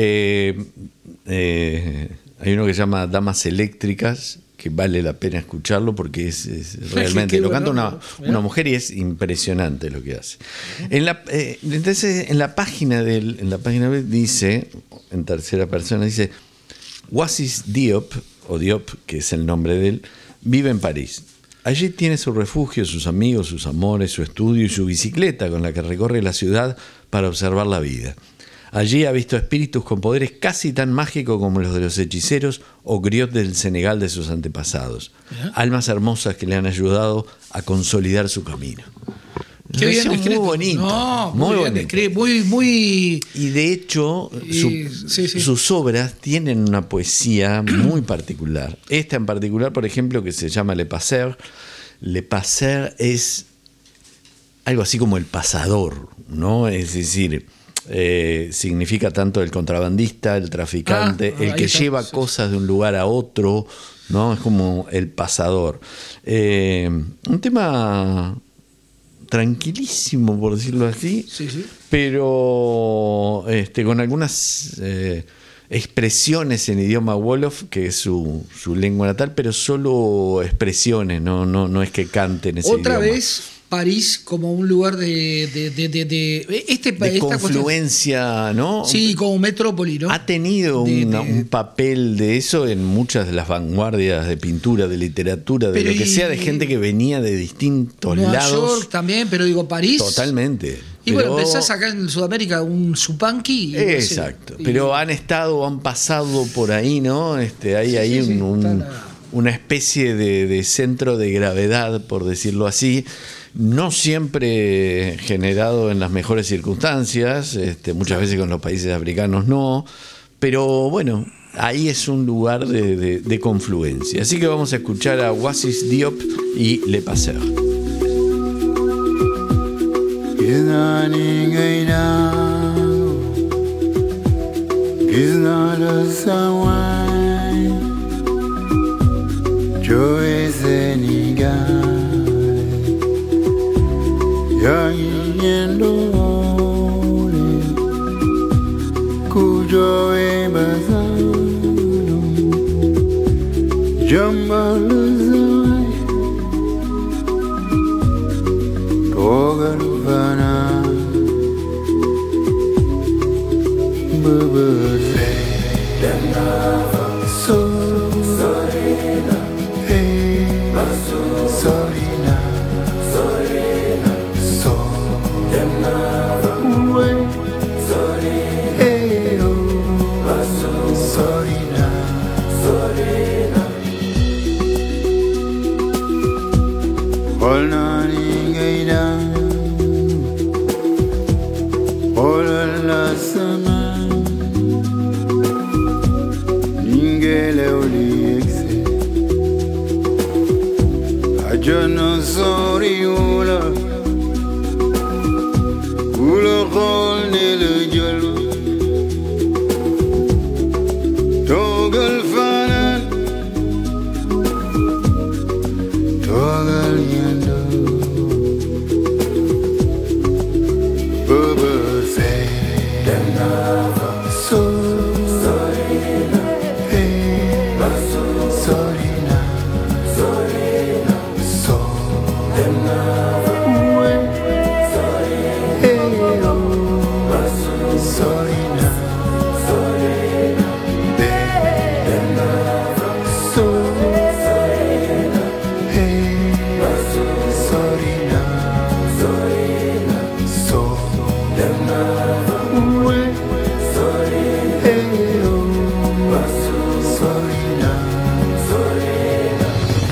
Hay uno que se llama Damas Eléctricas, que vale la pena escucharlo porque es realmente, lo canta una mujer y es impresionante lo que hace. Entonces, en la página web dice, en tercera persona, dice: Oasis Diop, o Diop, que es el nombre de él, vive en París. Allí tiene su refugio, sus amigos, sus amores, su estudio y su bicicleta con la que recorre la ciudad para observar la vida. Allí ha visto espíritus con poderes casi tan mágicos como los de los hechiceros o griots del Senegal de sus antepasados. Almas hermosas que le han ayudado a consolidar su camino. Qué bien muy descrito. bonito. No, muy bonito. Muy. Y de hecho, sus obras tienen una poesía muy particular. Esta en particular, por ejemplo, que se llama Le Passeur. Le Passeur es algo así como el pasador, ¿no? Es decir, significa tanto el contrabandista, el traficante, el que lleva cosas de un lugar a otro, ¿no? Es como el pasador. Un tema tranquilísimo, por decirlo así, pero con algunas expresiones en idioma wolof, que es su lengua natal, pero solo expresiones, no es que canten ese idioma. Otra vez París como un lugar de de confluencia, ¿no? Sí, como metrópoli, ¿no? Ha tenido un papel de eso en muchas de las vanguardias de pintura, de literatura, de lo que sea, de gente que venía de distintos Nueva lados. York también, pero digo París. Totalmente. Y bueno, pensás acá en Sudamérica un Zupanqui. Y exacto. no sé, pero han pasado por ahí, ¿no? Hay ahí una especie de centro de gravedad, por decirlo así. No siempre generado en las mejores circunstancias, muchas veces con los países africanos no, pero bueno, ahí es un lugar de confluencia. Así que vamos a escuchar a Oasis Diop y Le Passeur. Yanyendole kujoe bazalum jambaluzai togalvana bubuse denava sorina hey sorina Yo no soy una con el hielo todo el fanal todo el hielo bubuse de nada sorina hey sorina sorina so de nada Sorina, Sorina, de nada, Sorina, hey, Sorina, Sorina, so, de nada, Sorina, hey, Sorina, Sorina.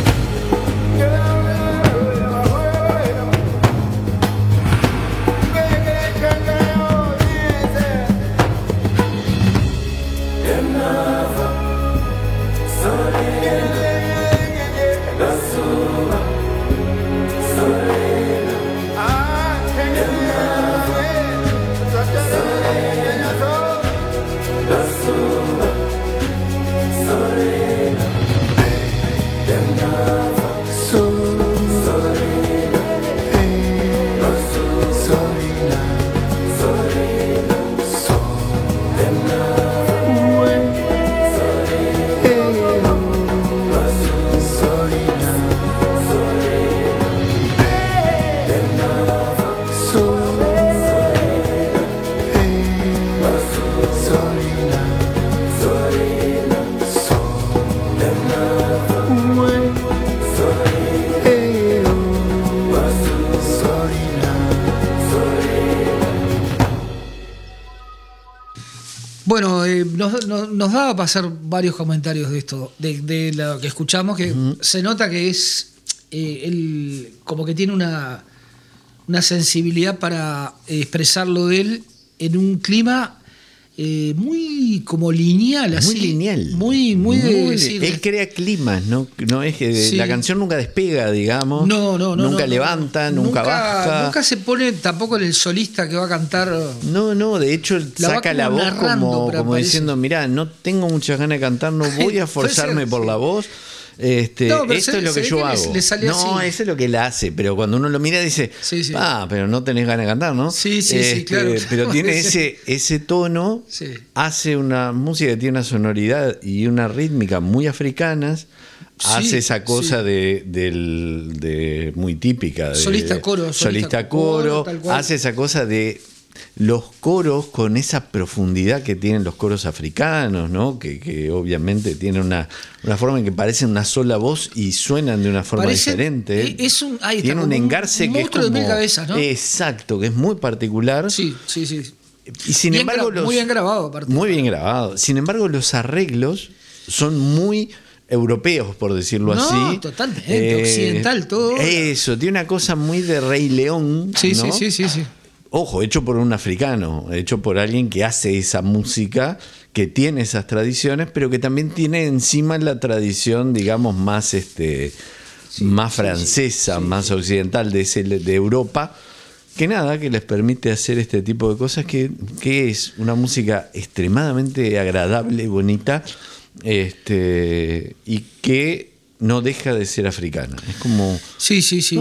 Bueno, nos daba a pasar varios comentarios de esto, de lo que escuchamos, que se nota que es él como que tiene una sensibilidad para expresarlo de él en un clima muy como lineal, así. Muy lineal. Muy de decir, él crea climas, no es que sí. La canción nunca despega, digamos. Nunca levanta, nunca baja. Nunca se pone tampoco el solista que va a cantar. No, de hecho saca la voz como diciendo, mirá, no tengo muchas ganas de cantar, no voy a forzarme por la voz. Esto es lo que yo hago. Eso es lo que él hace, pero cuando uno lo mira dice, pero no tenés ganas de cantar, ¿no? Sí, claro. Pero tiene ese tono, hace una música que tiene una sonoridad y una rítmica muy africanas, hace esa cosa de muy típica. De, solista coro, tal cual. Hace esa cosa de los coros con esa profundidad que tienen los coros africanos, ¿no? Que obviamente tienen una forma en que parecen una sola voz y suenan de una forma diferente. Tiene un engarce que es como... de mil cabezas, ¿no? Exacto, que es muy particular. Sí. Y sin embargo... muy bien grabado, aparte. Muy bien grabado. Sin embargo, los arreglos son muy europeos, por decirlo así. No, totalmente. Occidental todo. Eso, tiene una cosa muy de Rey León. Sí. Ojo, hecho por un africano, hecho por alguien que hace esa música, que tiene esas tradiciones, pero que también tiene encima la tradición, digamos, más más francesa, más occidental de Europa, que les permite hacer este tipo de cosas, que es una música extremadamente agradable, bonita, y que no deja de ser africana. Es como... Sí.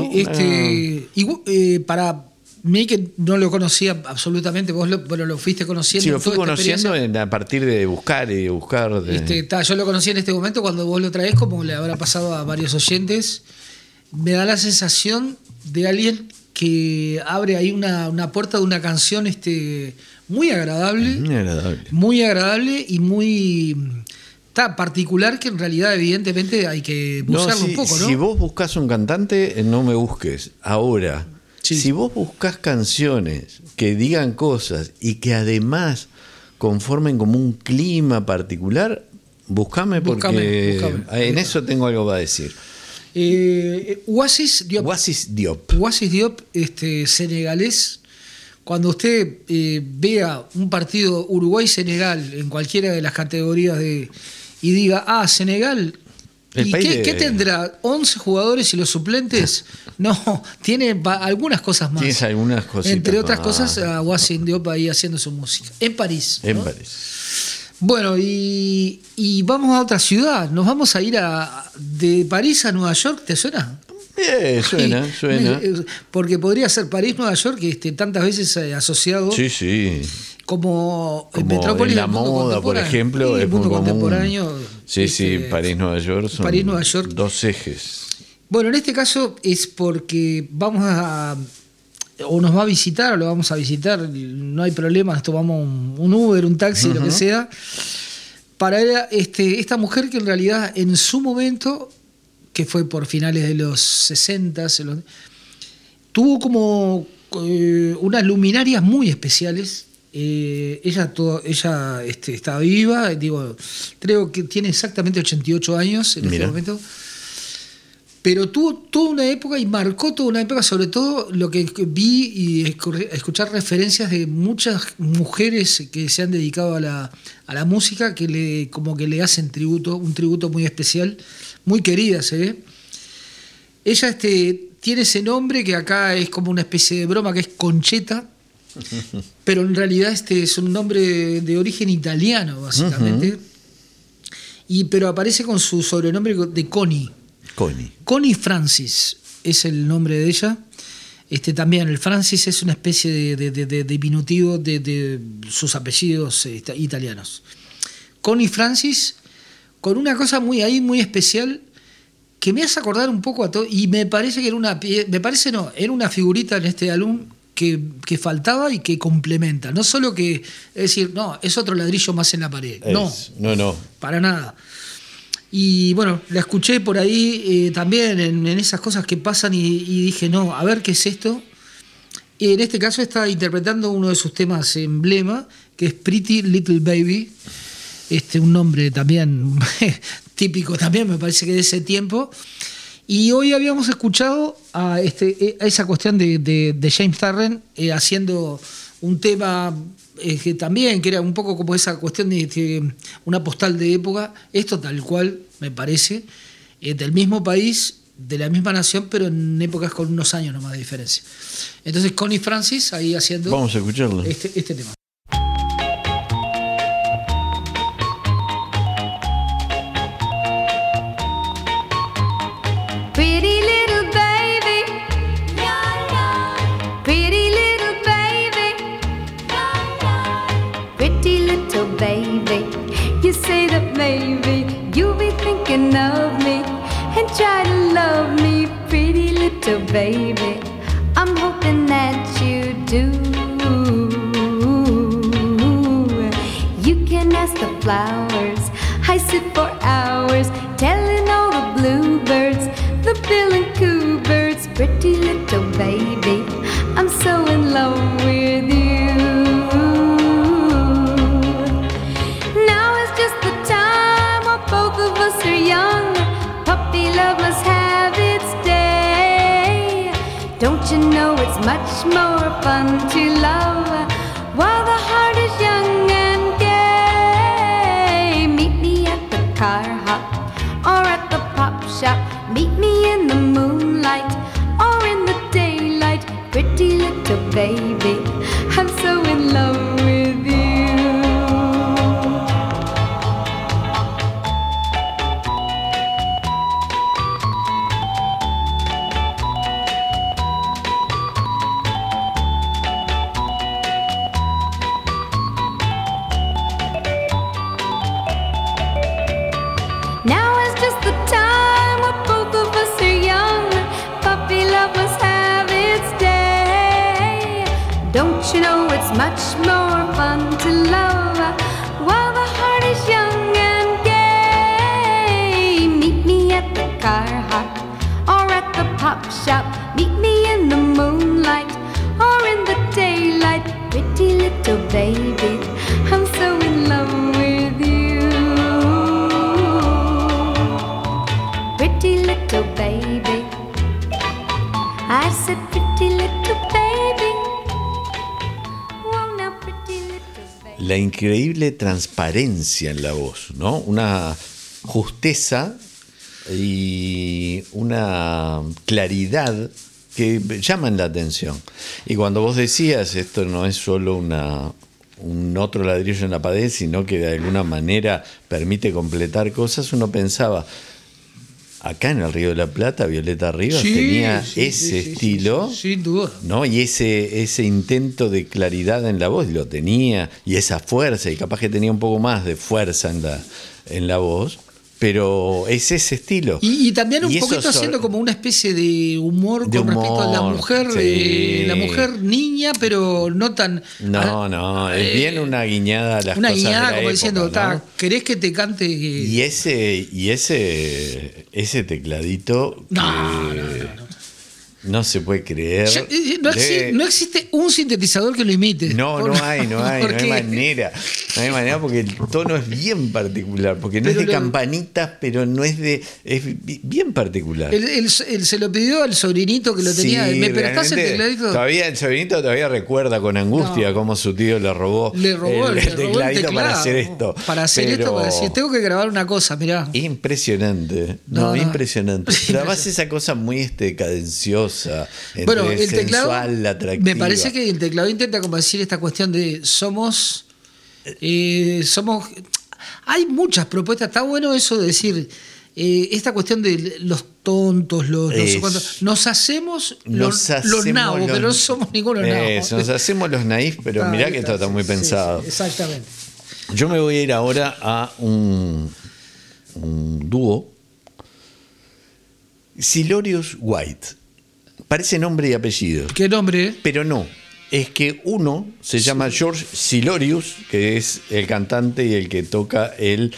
¿No? Para mí, que no lo conocía absolutamente, vos lo fuiste conociendo. Sí, lo fui conociendo a partir de buscar. Yo lo conocí en este momento, cuando vos lo traés, como le habrá pasado a varios oyentes. Me da la sensación de alguien que abre ahí una puerta de una canción muy agradable. Muy agradable y muy... particular, que en realidad evidentemente hay que buscarlo un poco, ¿no? Si vos buscas un cantante, no me busques. Ahora, si vos buscas canciones que digan cosas y que además conformen como un clima particular, buscame porque en eso tengo algo para decir. Oasis Diop, senegalés. Cuando usted vea un partido Uruguay-Senegal en cualquiera de las categorías y diga, Senegal, ¿y qué tendrá? ¿11 jugadores y los suplentes? No, tiene algunas cosas más. Tienes algunas cositas. Entre otras cosas, Oasis Diop ahí haciendo su música. En París. Bueno, y vamos a otra ciudad. Nos vamos a ir de París a Nueva York. ¿Te suena? Suena. Porque podría ser París-Nueva York, tantas veces asociado. Sí. Como metrópolis en la moda, por ejemplo, el mundo contemporáneo. París-Nueva York son París-Nueva York. Dos ejes. Bueno, en este caso es porque o nos va a visitar o lo vamos a visitar, no hay problema, nos tomamos un Uber, un taxi, lo que sea, para ver esta mujer que en realidad en su momento, que fue por finales de los 60, tuvo como unas luminarias muy especiales. Ella está viva, creo que tiene exactamente 88 años en este momento. Pero tuvo toda una época y marcó toda una época, sobre todo lo que vi y escuchar referencias de muchas mujeres que se han dedicado a la música, que le hacen un tributo muy especial, muy querida se ve. Ella tiene ese nombre que acá es como una especie de broma, que es Concheta, pero en realidad es un nombre de origen italiano, básicamente. Pero aparece con su sobrenombre de Connie Francis es el nombre de ella. También el Francis es una especie de diminutivo de sus apellidos italianos. Connie Francis, con una cosa muy especial que me hace acordar un poco a todo, y me parece que era una figurita en este álbum que faltaba y que complementa. No solo que es decir, no, es otro ladrillo más en la pared. No, para nada. Y bueno, la escuché por ahí también en esas cosas que pasan y dije, no, a ver qué es esto. Y en este caso está interpretando uno de sus temas emblema, que es Pretty Little Baby. Un nombre también típico también, me parece que de ese tiempo. Y hoy habíamos escuchado a esa cuestión de James Tarrant haciendo un tema que también, que era un poco como esa cuestión de una postal de época. Esto tal cual, me parece, del mismo país, de la misma nación, pero en épocas con unos años nomás de diferencia. Entonces Connie Francis ahí haciendo... Vamos a escucharlo. Este tema. Baby, you say that maybe you'll be thinking of me little baby, I'm hoping that you do. You can ask the flowers, I sit for hours telling all the bluebirds, the bill and coo birds, pretty little baby, I'm so in love with you. Now is just the time while both of us are young. Puppy love must have its day. Don't you know it's much more fun to love while the heart is young and gay? Meet me at the car hop or at the pop shop. Meet me in the moonlight or in the daylight. Pretty little baby, I'm so in love with you. Now is just the time when both of us are young. Puppy love must have its day. Don't you know it's much more fun to love while the heart is young and gay? Meet me at the car hop or at the pop shop. Meet me in the moonlight or in the daylight. Pretty little baby, I'm so in love with you. Pretty little baby, I said pretty little baby. Oh, now pretty little baby. La increíble transparencia en la voz, ¿no? Una justeza y una claridad que llaman la atención. Y cuando vos decías, esto no es solo un otro ladrillo en la pared, sino que de alguna manera permite completar cosas, uno pensaba, acá en el Río de la Plata, Violeta Rivas tenía ese estilo, sin duda. ¿no? Y ese intento de claridad en la voz lo tenía, y esa fuerza, y capaz que tenía un poco más de fuerza en la voz, pero es ese estilo. Y también un Y poquito eso haciendo como una especie de humor de con respecto a la humor, mujer, sí. La mujer niña, pero no tan. No, es bien una guiñada a las una cosas guiñada de la como época, diciendo, ¿no? ¿querés que te cante? Y ese tecladito no se puede creer. No existe un sintetizador que lo imite. No hay manera. No hay manera porque el tono es bien particular, porque no es de campanitas, pero no es es bien particular. Se lo pidió al sobrinito que lo tenía. Sí, ¿Me prestás el tecladito? Todavía el sobrinito todavía recuerda con angustia cómo su tío le robó el tecladito para hacer esto. Para decir, tengo que grabar una cosa, mirá. Impresionante. Impresionante. Pero además esa cosa muy cadenciosa. Bueno, el teclado, sensual, atractiva. me parece que el teclado intenta como decir esta cuestión de somos hay muchas propuestas, está bueno eso de decir esta cuestión de los tontos, los nos hacemos los nabos, pero no somos ninguno nabos. Nos hacemos los naif, pero mirá que esto está muy pensado. Sí, exactamente. Yo me voy a ir ahora a un dúo, Silorius White. Parece nombre y apellido. ¿Qué nombre? Pero no. Es que uno se llama George Silorius, que es el cantante y el que toca el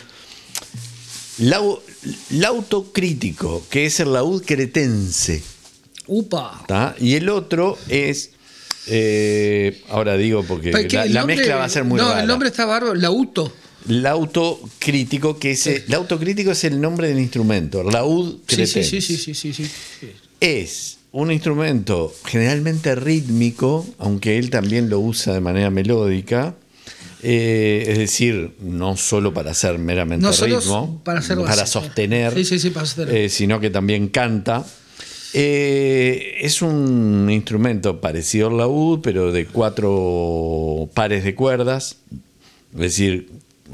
lauto crítico, que es el laúd cretense. ¡Upa! ¿Tá? Y el otro es, ahora digo porque la mezcla va a ser muy rara. No, el nombre está bárbaro, lauto. Lauto crítico, que lauto crítico es el nombre del instrumento, laúd cretense. Sí. Es un instrumento generalmente rítmico, aunque él también lo usa de manera melódica, es decir, no solo para hacer meramente ritmo, para sostener, para sostener. Sino que también canta. Es un instrumento parecido al laúd, pero de 4 pares de cuerdas, es decir,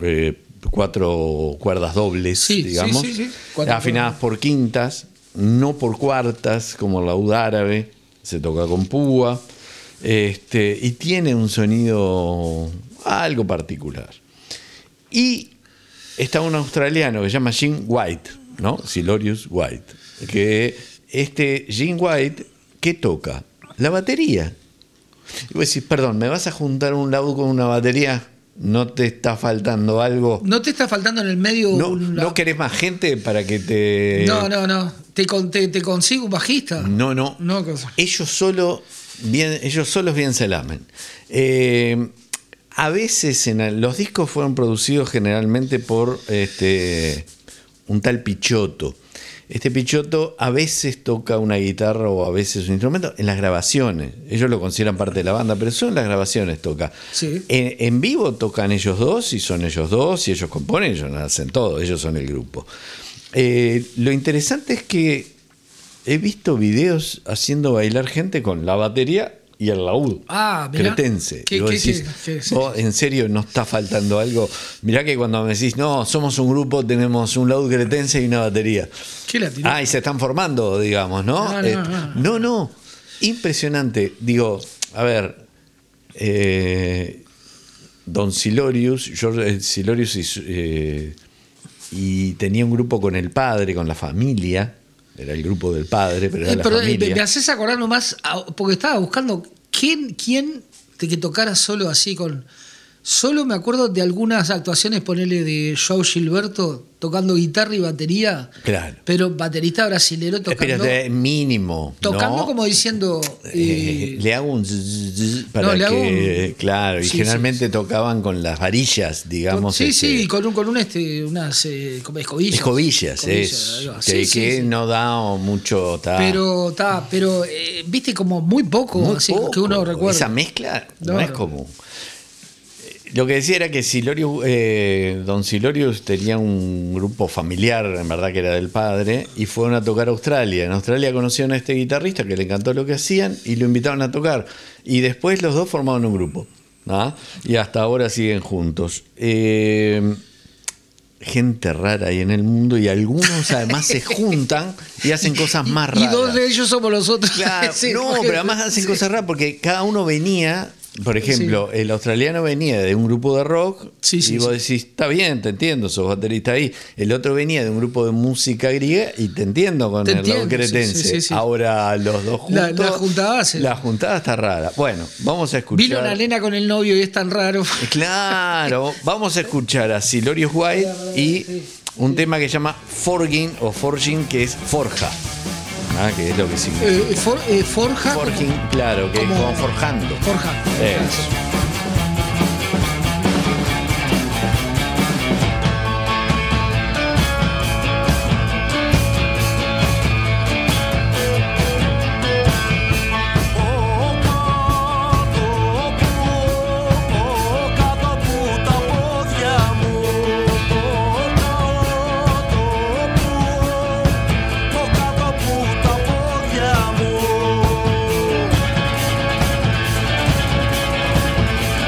4 cuerdas dobles, digamos, afinadas por quintas, no por cuartas, como el laúd árabe, se toca con púa, y tiene un sonido algo particular. Y está un australiano que se llama Gene White, ¿no? Silorius White, que Gene White ¿qué toca? La batería. Y vos decís, perdón, ¿me vas a juntar un laúd con una batería? ¿No te está faltando algo? ¿No te está faltando en el medio? ¿No querés más gente para que te...? No. ¿Te consigo un bajista? No. Ellos solos bien se lamen. A veces los discos fueron producidos generalmente por un tal Pichotto. Este Pichotto a veces toca una guitarra o a veces un instrumento en las grabaciones. Ellos lo consideran parte de la banda, pero solo en las grabaciones toca. Sí. En vivo tocan ellos dos y son ellos dos y ellos componen, ellos hacen todo, ellos son el grupo. Lo interesante es que he visto videos haciendo bailar gente con la batería y el laúd cretense. ¿Qué, ¿En serio no está faltando algo? Mirá que cuando me decís, no, somos un grupo, tenemos un laúd cretense y una batería. ¿Qué la tiró? Y se están formando, digamos, ¿no? No. Impresionante. Digo, a ver, Don Silorius, George Silorius y tenía un grupo con el padre, con la familia. Era el grupo del padre, pero era la familia. Me haces acordar nomás, porque estaba buscando quién que tocara solo así con... Solo me acuerdo de algunas actuaciones, ponerle de João Gilberto tocando guitarra y batería. Claro. Pero baterista brasilero tocando... Espérate, mínimo. Tocando ¿no? como diciendo... le hago un para que... Claro, y sí, generalmente sí. tocaban con las varillas, digamos. Sí, con unas como escobillas. Escobillas, que no da mucho... Pero viste como muy poco, así poco. Que uno recuerda. Esa mezcla no es común. Lo que decía era que Don Silorius tenía un grupo familiar, en verdad que era del padre, y fueron a tocar a Australia. En Australia conocieron a este guitarrista que le encantó lo que hacían y lo invitaron a tocar. Y después los dos formaron un grupo, ¿no? Y hasta ahora siguen juntos. Gente rara ahí en el mundo y algunos además se juntan y hacen cosas más raras. Y dos de ellos somos nosotros. Claro, pero además hacen cosas raras porque cada uno venía... Por ejemplo, el australiano venía de un grupo de rock y vos decís, está bien, te entiendo, sos baterista ahí. El otro venía de un grupo de música griega y te entiendo con el laúd cretense. Sí. Ahora los dos juntos. La juntada está rara. Bueno, vamos a escuchar. Vino la nena con el novio y es tan raro. Claro, vamos a escuchar a Silorius White y un tema que se llama Forging o Forging, que es forja. Que es lo que significa. Forja. Forging, claro, que es como forjando. Forjando. Eso. Amor.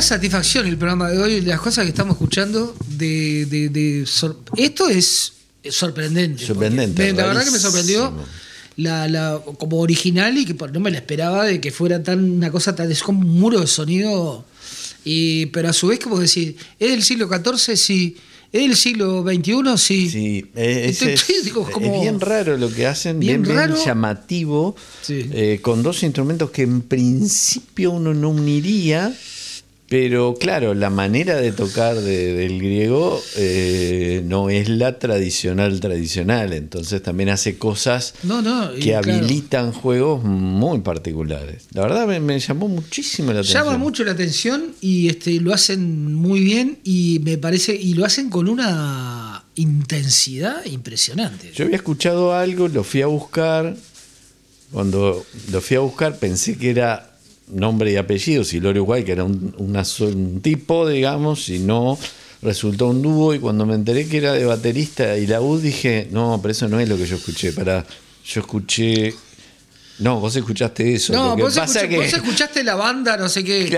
satisfacción el programa de hoy, las cosas que estamos escuchando. Esto es sorprendente. Sorprendente. La verdad que me sorprendió como original y que no me la esperaba de que fuera una cosa tan. Es como un muro de sonido. Pero a su vez, como decir, ¿es del siglo XIV? Sí. ¿Es del siglo XXI? Sí. Sí, es bien raro lo que hacen, bien llamativo, sí. Con dos instrumentos que en principio uno no uniría, pero claro, la manera de tocar del griego no es la tradicional, entonces también hace cosas que habilitan juegos muy particulares. La verdad me llamó muchísimo la atención. Llama mucho la atención y lo hacen muy bien y me parece, y lo hacen con una intensidad impresionante. Yo había escuchado algo, lo fui a buscar. Cuando lo fui a buscar pensé que era nombre y apellido, Silorio Guay, que era un tipo, digamos, y no resultó un dúo, y cuando me enteré que era de baterista y laúd dije, no, pero eso no es lo que yo escuché, yo escuché... No, vos escuchaste eso. No, vos escuchaste la banda, no sé qué.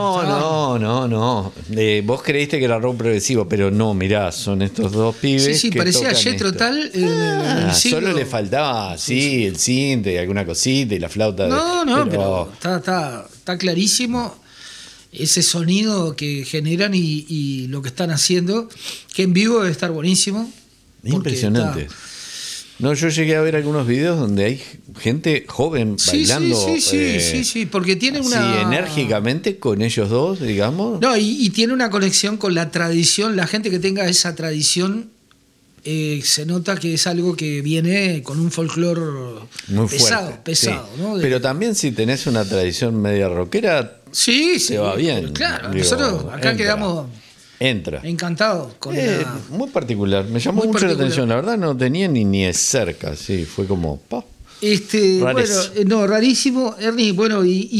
No. Vos creíste que era rock progresivo, pero no, mirá, son estos dos pibes. Sí, que parecía Jethro Tull. Solo le faltaba, el synth y alguna cosita y la flauta. Pero está clarísimo ese sonido que generan y lo que están haciendo, que en vivo debe estar buenísimo. Impresionante. No, yo llegué a ver algunos videos donde hay gente joven bailando. Sí, porque tiene una... enérgicamente con ellos dos, digamos. No, y tiene una conexión con la tradición. La gente que tenga esa tradición se nota que es algo que viene con un folclore muy pesado, sí. ¿no? Pero también si tenés una tradición media rockera, te va bien. Claro, nosotros acá quedamos... encantado con muy particular, me llamó mucho la atención, la verdad no tenía ni es cerca, sí, fue como rarísimo, Ernie. Bueno,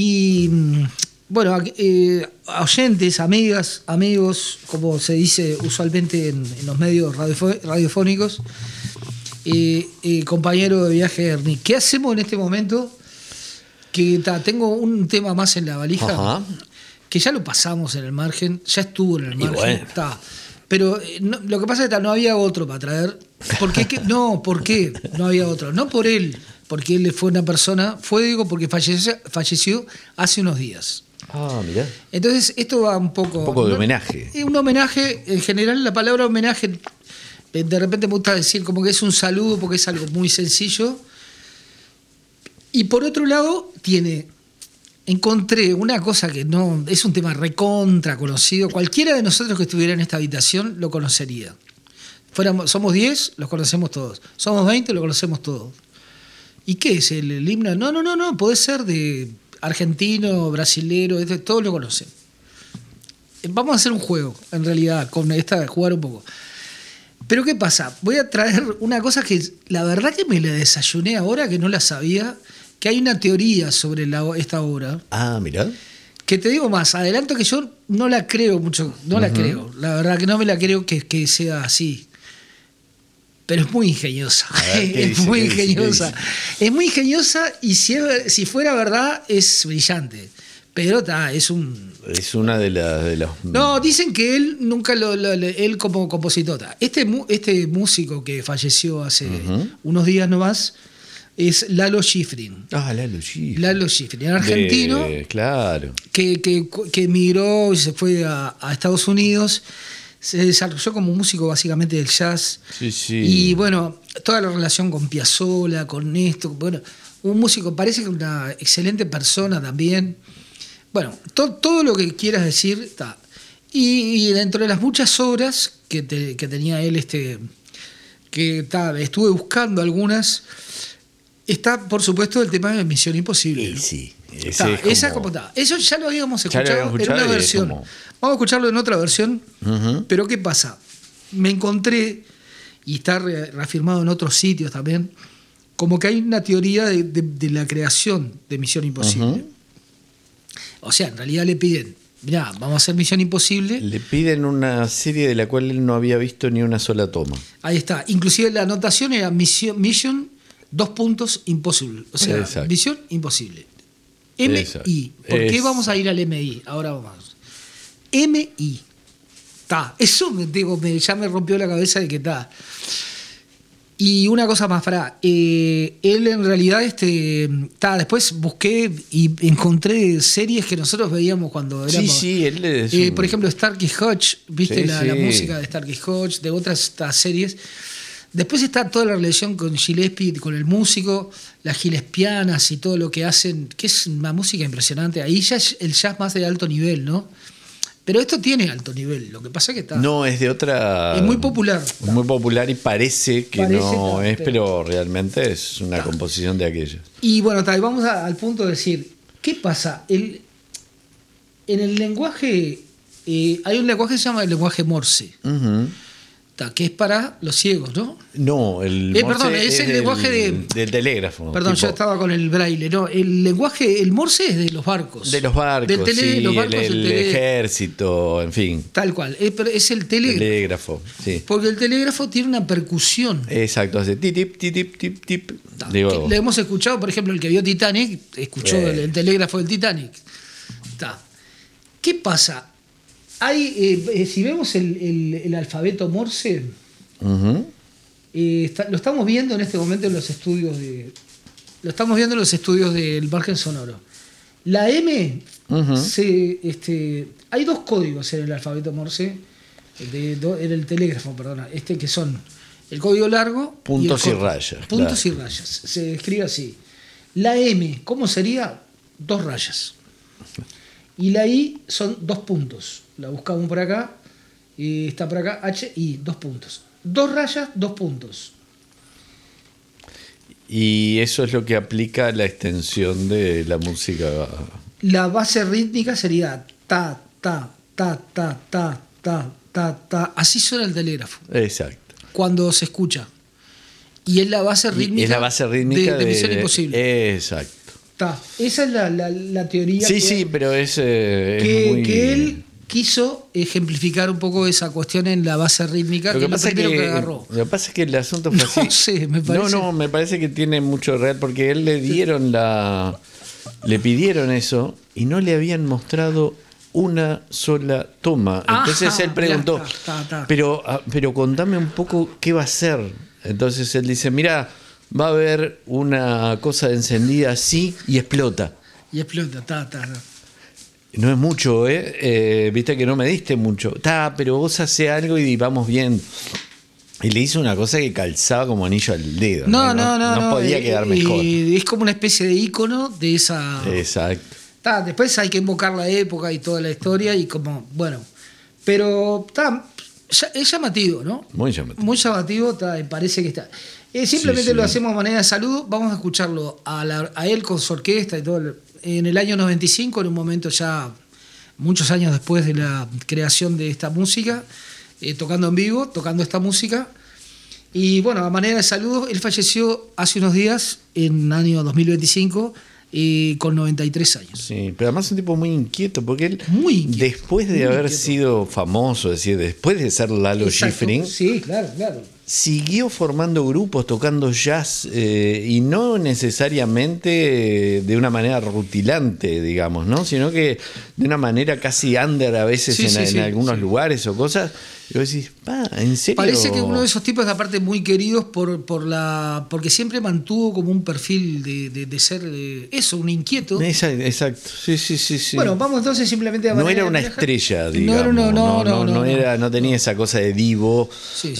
oyentes, amigas, amigos, como se dice usualmente en los medios radiofónicos, compañero de viaje, Ernie, ¿qué hacemos en este momento? Que tengo un tema más en la valija. Ajá. Que ya lo pasamos en el margen, ya estuvo en el margen, bueno. Pero lo que pasa es que no había otro para traer. ¿Por qué no había otro? No por él, porque él fue una persona, porque falleció hace unos días. Ah, mirá. Entonces esto va un poco de homenaje. Un homenaje, en general la palabra homenaje, de repente me gusta decir como que es un saludo porque es algo muy sencillo. Y por otro lado encontré una cosa que no es un tema recontra conocido. Cualquiera de nosotros que estuviera en esta habitación lo conocería. Somos 10, los conocemos todos. Somos 20, lo conocemos todos. ¿Y qué es el himno? No. Puede ser de argentino, brasilero, todos lo conocen. Vamos a hacer un juego, en realidad, con jugar un poco. Pero ¿qué pasa? Voy a traer una cosa que la verdad que me la desayuné ahora, que no la sabía. Que hay una teoría sobre esta obra. Ah, mirá. Que te digo más, adelanto que yo no la creo mucho, la creo. La verdad que no me la creo que sea así. Pero es muy ingeniosa. Es muy ingeniosa. Es muy ingeniosa y si fuera verdad es brillante. Pero es una de las... No, dicen que él nunca él como compositor. Este músico que falleció hace unos días nomás es Lalo Schifrin. Lalo Schifrin, argentino. Claro. Que emigró y se fue a Estados Unidos. Se desarrolló como músico básicamente del jazz. Sí. Y bueno, toda la relación con Piazzolla, con esto. Bueno, un músico, parece que una excelente persona también. Bueno, todo lo que quieras decir está. Y dentro de las muchas obras que tenía él, estuve buscando algunas. Está, por supuesto, el tema de Misión Imposible. Sí. Esa como está. Eso ya lo habíamos escuchado en una versión. Vamos a escucharlo en otra versión. Pero ¿qué pasa? Me encontré, y está reafirmado en otros sitios también, como que hay una teoría de la creación de Misión Imposible. O sea, en realidad le piden, mirá, vamos a hacer Misión Imposible. Le piden una serie de la cual él no había visto ni una sola toma. Ahí está. Inclusive la anotación era Mission 2 puntos imposible. O sea, exacto. Misión imposible. MI. ¿Por qué vamos a ir al MI? Ahora vamos. MI. Eso ya me rompió la cabeza de que está. Y una cosa más, él en realidad, después busqué y encontré series que nosotros veíamos cuando éramos. Sí, él es por ejemplo, Starkey Hodge, ¿viste? Sí, La sí. música de Starkey Hodge, de otras series. Después está toda la relación con Gillespie, con el músico, las gillespianas y todo lo que hacen, que es una música impresionante. Ahí ya es el jazz más de alto nivel, ¿no? Pero esto tiene alto nivel, lo que pasa es que está. No, es de otra. Es muy popular. Es muy popular y parece que Parece, no es, pero- pero realmente es una composición de aquellas. Y bueno, vamos al punto de decir, ¿qué pasa? En el lenguaje, hay un lenguaje que se llama el lenguaje Morse, Ujú. que es para los ciegos, ¿no? No, el perdón, Morse es el lenguaje del telégrafo. Perdón, tipo, yo estaba con el braille, ¿no? El Morse es de los barcos. de los barcos, Del sí, los barcos, el ejército. ejército, en fin. Tal cual, pero es el telégrafo. Telégrafo, sí. Porque el telégrafo tiene una percusión. Exacto, hace tip, tip, tip, tip. Digo, Le hemos escuchado, por ejemplo, el que vio Titanic, escuchó el telégrafo del Titanic. ¿Qué pasa? Si vemos el alfabeto Morse, ujú. lo estamos viendo en este momento en los estudios del margen sonoro. La M, Ujú. hay dos códigos en el alfabeto Morse, en el telégrafo, perdona, que son el código largo Puntos y el corto. rayas, Puntos claro. y rayas. Se escribe así. La M, ¿cómo sería? 2 rayas. Y la I son 2 puntos. La buscamos por acá. Y está por acá. H, I, 2 puntos. 2 rayas, 2 puntos. Y eso es lo que aplica a la extensión de la música. La base rítmica sería ta, ta, ta, ta, ta, ta, ta, ta. Así suena el telégrafo Exacto. cuando se escucha. Y es la base rítmica, Es la base rítmica de Misión Imposible. Exacto. Esa es la teoría Sí, pero es muy... que él quiso ejemplificar un poco esa cuestión en la base rítmica, Lo que es lo pasa es primero que, que agarró. lo que pasa es que el asunto fue así. No sé, me parece. No, me parece que tiene mucho real porque él le pidieron eso y no le habían mostrado una sola toma. Entonces Ajá, él preguntó, ya está. pero contame un poco qué va a ser. Entonces él dice, mira, va a haber una cosa encendida así y explota. Y explota, ta. No es mucho, viste que no me diste mucho. Pero vos hace algo y vamos bien. Y le hizo una cosa que calzaba como anillo al dedo. No podía quedar mejor. Es como una especie de ícono de esa. Exacto. Después hay que invocar la época y toda la historia y como, bueno. Pero es llamativo, ¿no? Muy llamativo. Muy llamativo, parece que está. Simplemente Sí. lo hacemos de manera de saludo. Vamos a escucharlo a él con su orquesta y todo. En el año 95, en un momento ya muchos años después de la creación de esta música, tocando en vivo, tocando esta música. Y bueno, a manera de saludo, él falleció hace unos días, en el año 2025, con 93 años. Sí, pero además un tipo muy inquieto, porque él, Muy inquieto, después de muy haber inquieto. sido famoso, es decir, después de ser Lalo Exacto. Schifrin, Sí, claro. siguió formando grupos, tocando jazz, y no necesariamente de una manera rutilante, digamos, ¿no? Sino que de una manera casi under a veces Sí, en sí, algunos sí. lugares o cosas. Y vos decís, ¿en serio? Parece que uno de esos tipos, aparte, muy queridos porque siempre mantuvo como un perfil de ser eso, un inquieto. Exacto, sí. Bueno, vamos entonces simplemente a No manera era de una viajar. estrella, digamos. No tenía esa cosa de divo. Sí.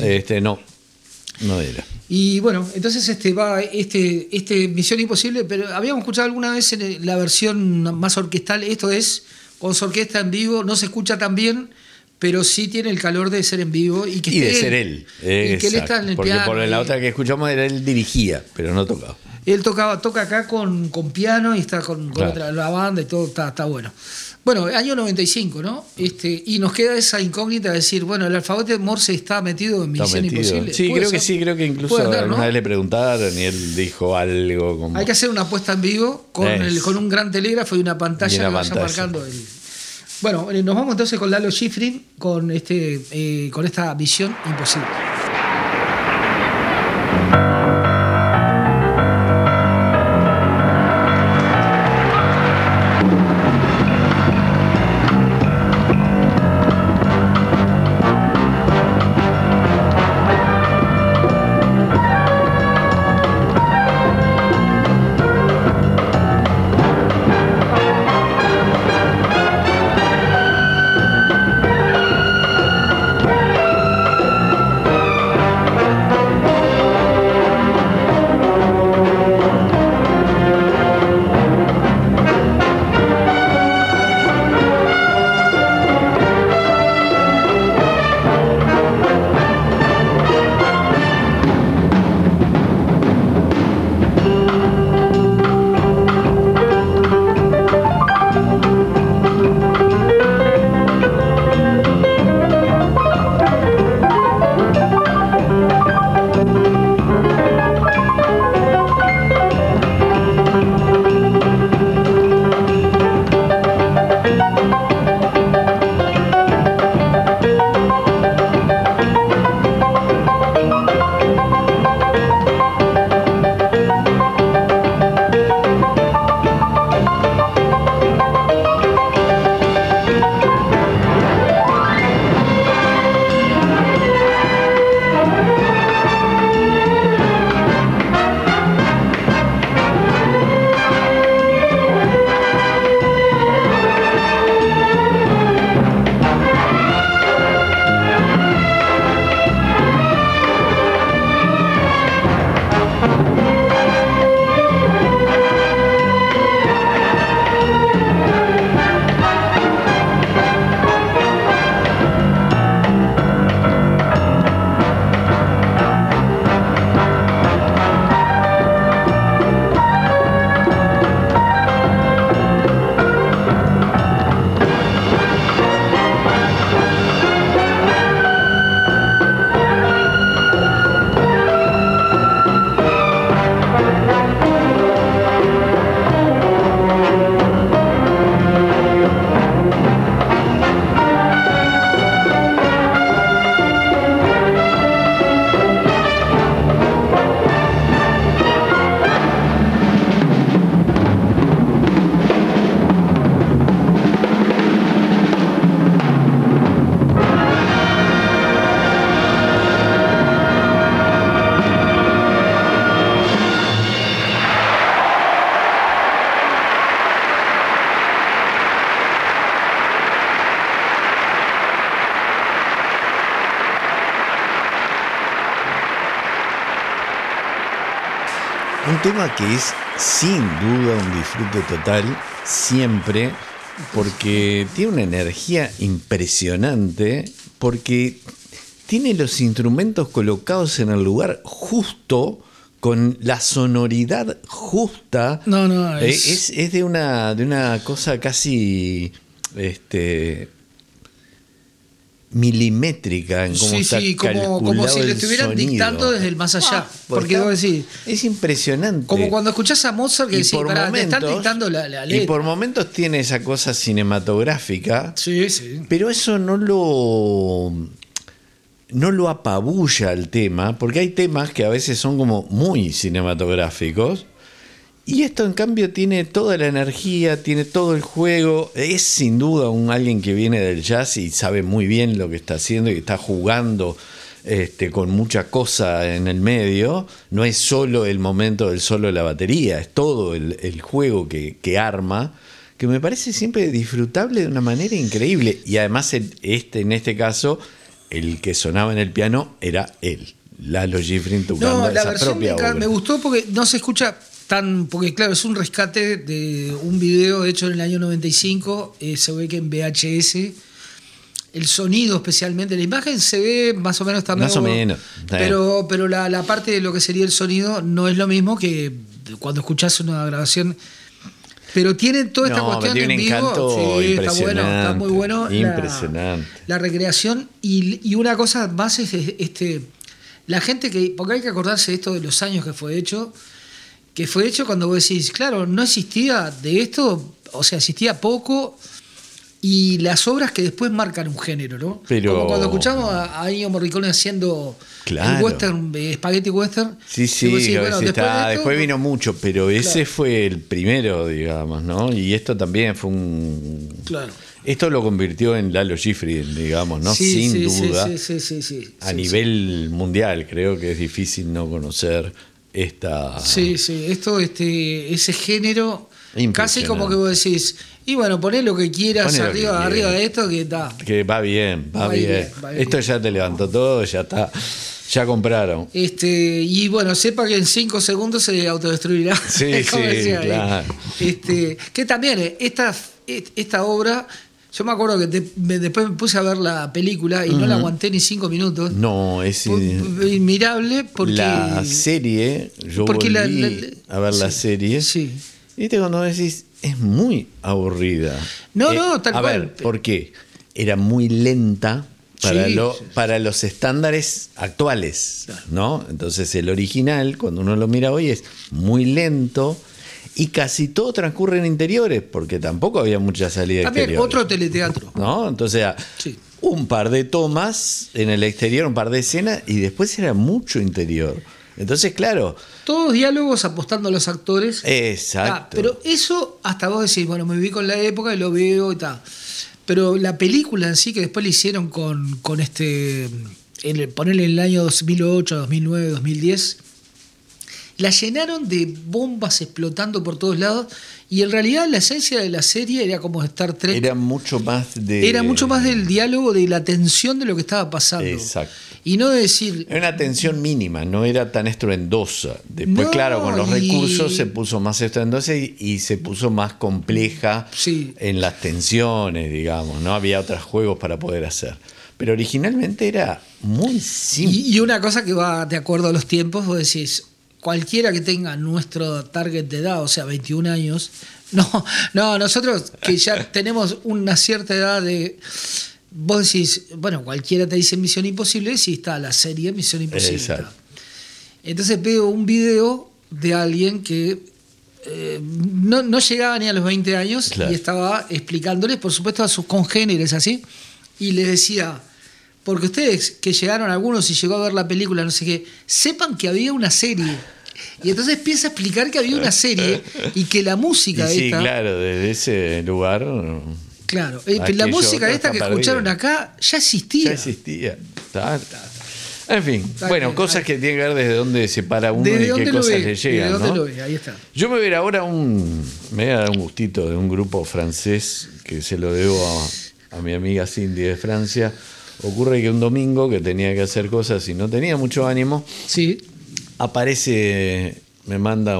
No era. Y bueno, entonces va Misión Imposible, pero habíamos escuchado alguna vez en la versión más orquestal. Esto es con su orquesta en vivo, no se escucha tan bien, pero sí tiene el calor de ser en vivo y de ser él. Y que él está en el porque piano. por la otra que escuchamos él dirigía, pero no tocaba. Él toca acá con piano y está con Claro. la banda y todo, está bueno. Bueno, año 95, ¿no? Y nos queda esa incógnita de decir, bueno, el alfabeto de Morse está metido en Misión Imposible. Sí, ¿Puede creo que ser? sí, creo que incluso Puede ser, ¿no? alguna vez le preguntaron y él dijo algo como... Hay que hacer una apuesta en vivo con un gran telégrafo y una pantalla Y una que vaya pantalla. marcando el... Bueno, nos vamos entonces con Lalo Schifrin con esta Misión Imposible. Un tema que es sin duda un disfrute total, siempre, porque tiene una energía impresionante, porque tiene los instrumentos colocados en el lugar justo, con la sonoridad justa. No, es de una cosa casi milimétrica en cómo está como si le el estuvieran sonido. dictando desde el más allá. Porque vos decís, es impresionante. como cuando escuchás a Mozart que Y decís, por pará, te están momentos- dictando la letra. Y por momentos tiene esa cosa cinematográfica, Sí, sí. pero eso no lo apabulla al tema, porque hay temas que a veces son como muy cinematográficos, y esto en cambio tiene toda la energía, tiene todo el juego. Es sin duda alguien que viene del jazz y sabe muy bien lo que está haciendo y está jugando con mucha cosa en el medio. No es solo el momento del solo de la batería, es todo el juego que arma, que me parece siempre disfrutable de una manera increíble. Y además en este caso, el que sonaba en el piano era él, Lalo Schifrin, tocando No, la esa versión propia obra. me gustó porque no se escucha tan, porque claro, es un rescate de un video hecho en el año 95, se ve que en VHS, el sonido especialmente, la imagen se ve más o menos también. Más o menos. Pero la parte de lo que sería el sonido no es lo mismo que cuando escuchás una grabación. Pero tiene toda esta cuestión tiene en un vivo. encanto Sí, está muy bueno. Impresionante. La recreación. Y una cosa más es la gente que. Porque hay que acordarse de esto de los años que fue hecho cuando vos decís, claro, no existía de esto, o sea, existía poco, y las obras que después marcan un género, ¿no? Pero- Como cuando escuchamos a Ennio Morricone haciendo Claro. el western, spaghetti western. Sí, y vos decís, bueno, después vino mucho, pero ese Claro. fue el primero, digamos, ¿no? Y esto también fue un... Claro. Esto lo convirtió en Lalo Schifrin, digamos, ¿no? Sí, Sin sí, duda. sí. A nivel mundial, creo que es difícil no conocer esta... Sí, esto, ese género, Impresionante. casi como que vos decís, y bueno, poné lo que quieras Poné lo que arriba quieras. de esto, que está. Que va bien. Va bien. Esto ya te levantó todo, ya está. Ya compraron. Y bueno, sepa que en 5 segundos se autodestruirá. Sí, como sí, decía ahí. claro. Que también, esta obra, yo me acuerdo que después me puse a ver la película y no la aguanté ni 5 minutos. No, es... Inmirable porque... La serie, yo porque volví a ver la sí, serie. Sí. ¿Viste cuando decís? Es muy aburrida. No, tal a cual. ver, ¿por qué? Era muy lenta para, Sí, para los estándares actuales, ¿no? Entonces el original, cuando uno lo mira hoy, es muy lento y casi todo transcurre en interiores, porque tampoco había mucha salida También exterior. otro teleteatro. ¿No? Entonces, Sí. un par de tomas en el exterior, un par de escenas, y después era mucho interior. Entonces, claro, Todos diálogos apostando a los actores. exacto. Pero eso hasta vos decís, bueno, me viví con la época y lo veo y tal. Pero la película en sí, que después le hicieron con ponerle en el año 2008, 2009, 2010, la llenaron de bombas explotando por todos lados y en realidad la esencia de la serie era como Star Trek. Era mucho más del diálogo, de la tensión de lo que estaba pasando. Exacto. Y no de decir, Era una tensión mínima, no era tan estruendosa. Después, No, claro, con los y- recursos se puso más estruendosa y se puso más compleja Sí. en las tensiones, digamos. No había otros juegos para poder hacer. Pero originalmente era muy simple. y una cosa que va de acuerdo a los tiempos, vos decís, cualquiera que tenga nuestro target de edad, o sea, 21 años, no, nosotros que ya tenemos una cierta edad de... Vos decís, bueno, cualquiera te dice Misión Imposible, sí está la serie Misión Imposible. Exacto. Entonces veo un video de alguien que no llegaba ni a los 20 años Claro. y estaba explicándoles, por supuesto, a sus congéneres así, y les decía, porque ustedes que llegaron algunos y llegó a ver la película, no sé qué, sepan que había una serie. Y entonces empieza a explicar que había una serie y que la música Y sí, esta... claro, desde ese lugar Claro, aquello la música otro esta está que perdido. escucharon acá ya existía. ya existía. En fin, Está bueno, bien, cosas que tienen que ver desde dónde se para uno ¿Desde y dónde qué lo cosas ve? le llegan. ¿De dónde ¿no? lo ve? Ahí está. Yo me voy a ir ahora me voy a dar un gustito de un grupo francés que se lo debo a mi amiga Cindy de Francia. Ocurre que un domingo que tenía que hacer cosas y no tenía mucho ánimo, Sí. aparece me manda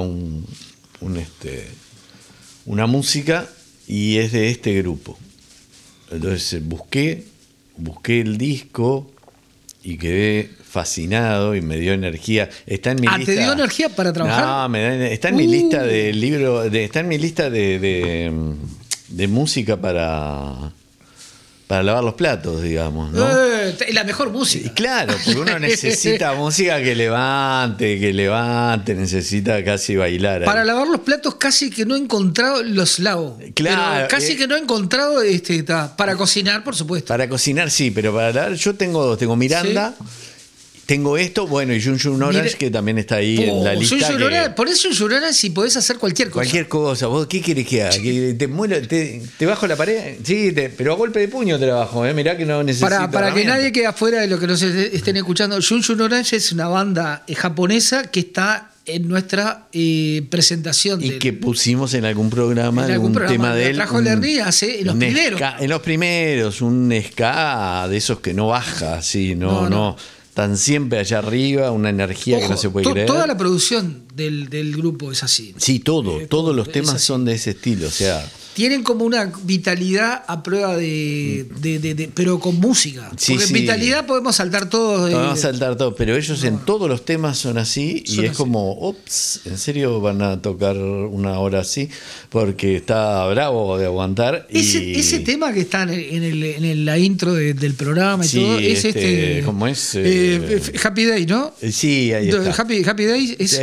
una música y es de este grupo. Entonces busqué el disco y quedé fascinado y me dio energía. Está en mi lista. ¿Te dio energía para trabajar? No, está en mi lista de libros, está en mi lista de música para lavar los platos, digamos, ¿no? La mejor música. Y claro, porque uno necesita música que levante, necesita casi bailar. Ahí. Para lavar los platos casi que no he encontrado los lavo. Claro. Pero casi que no he encontrado para cocinar, por supuesto. Para cocinar sí, pero para lavar yo tengo Miranda. Sí. Tengo esto, bueno, y Jun Jun Orange, que también está ahí en la lista. Ponés Jun Jun Orange y podés hacer cualquier cosa. Cualquier cosa. ¿Vos qué querés que haga? ¿Que te bajo la pared? Sí, pero a golpe de puño te la bajo. Mirá que no necesito. Para que nadie quede afuera de lo que nos estén escuchando, Jun Jun Orange es una banda japonesa que está en nuestra presentación. Y que pusimos en algún programa, tema de él. Trajo Lerny en los primeros. En los primeros, un ska de esos que no baja, así, no. Están siempre allá arriba, una energía que no se puede creer. Toda la producción del grupo es así. Sí, todos los temas son de ese estilo, o sea... Tienen como una vitalidad a prueba pero con música. Sí, porque en vitalidad podemos saltar todo. Podemos saltar todo, pero ellos en todos los temas son así y es así. Como, ups, ¿en serio van a tocar una hora así? Porque está bravo de aguantar. Ese tema que está en la intro del programa y todo, es ¿cómo es? Happy Day, ¿no? Sí, ahí está. Happy Day es...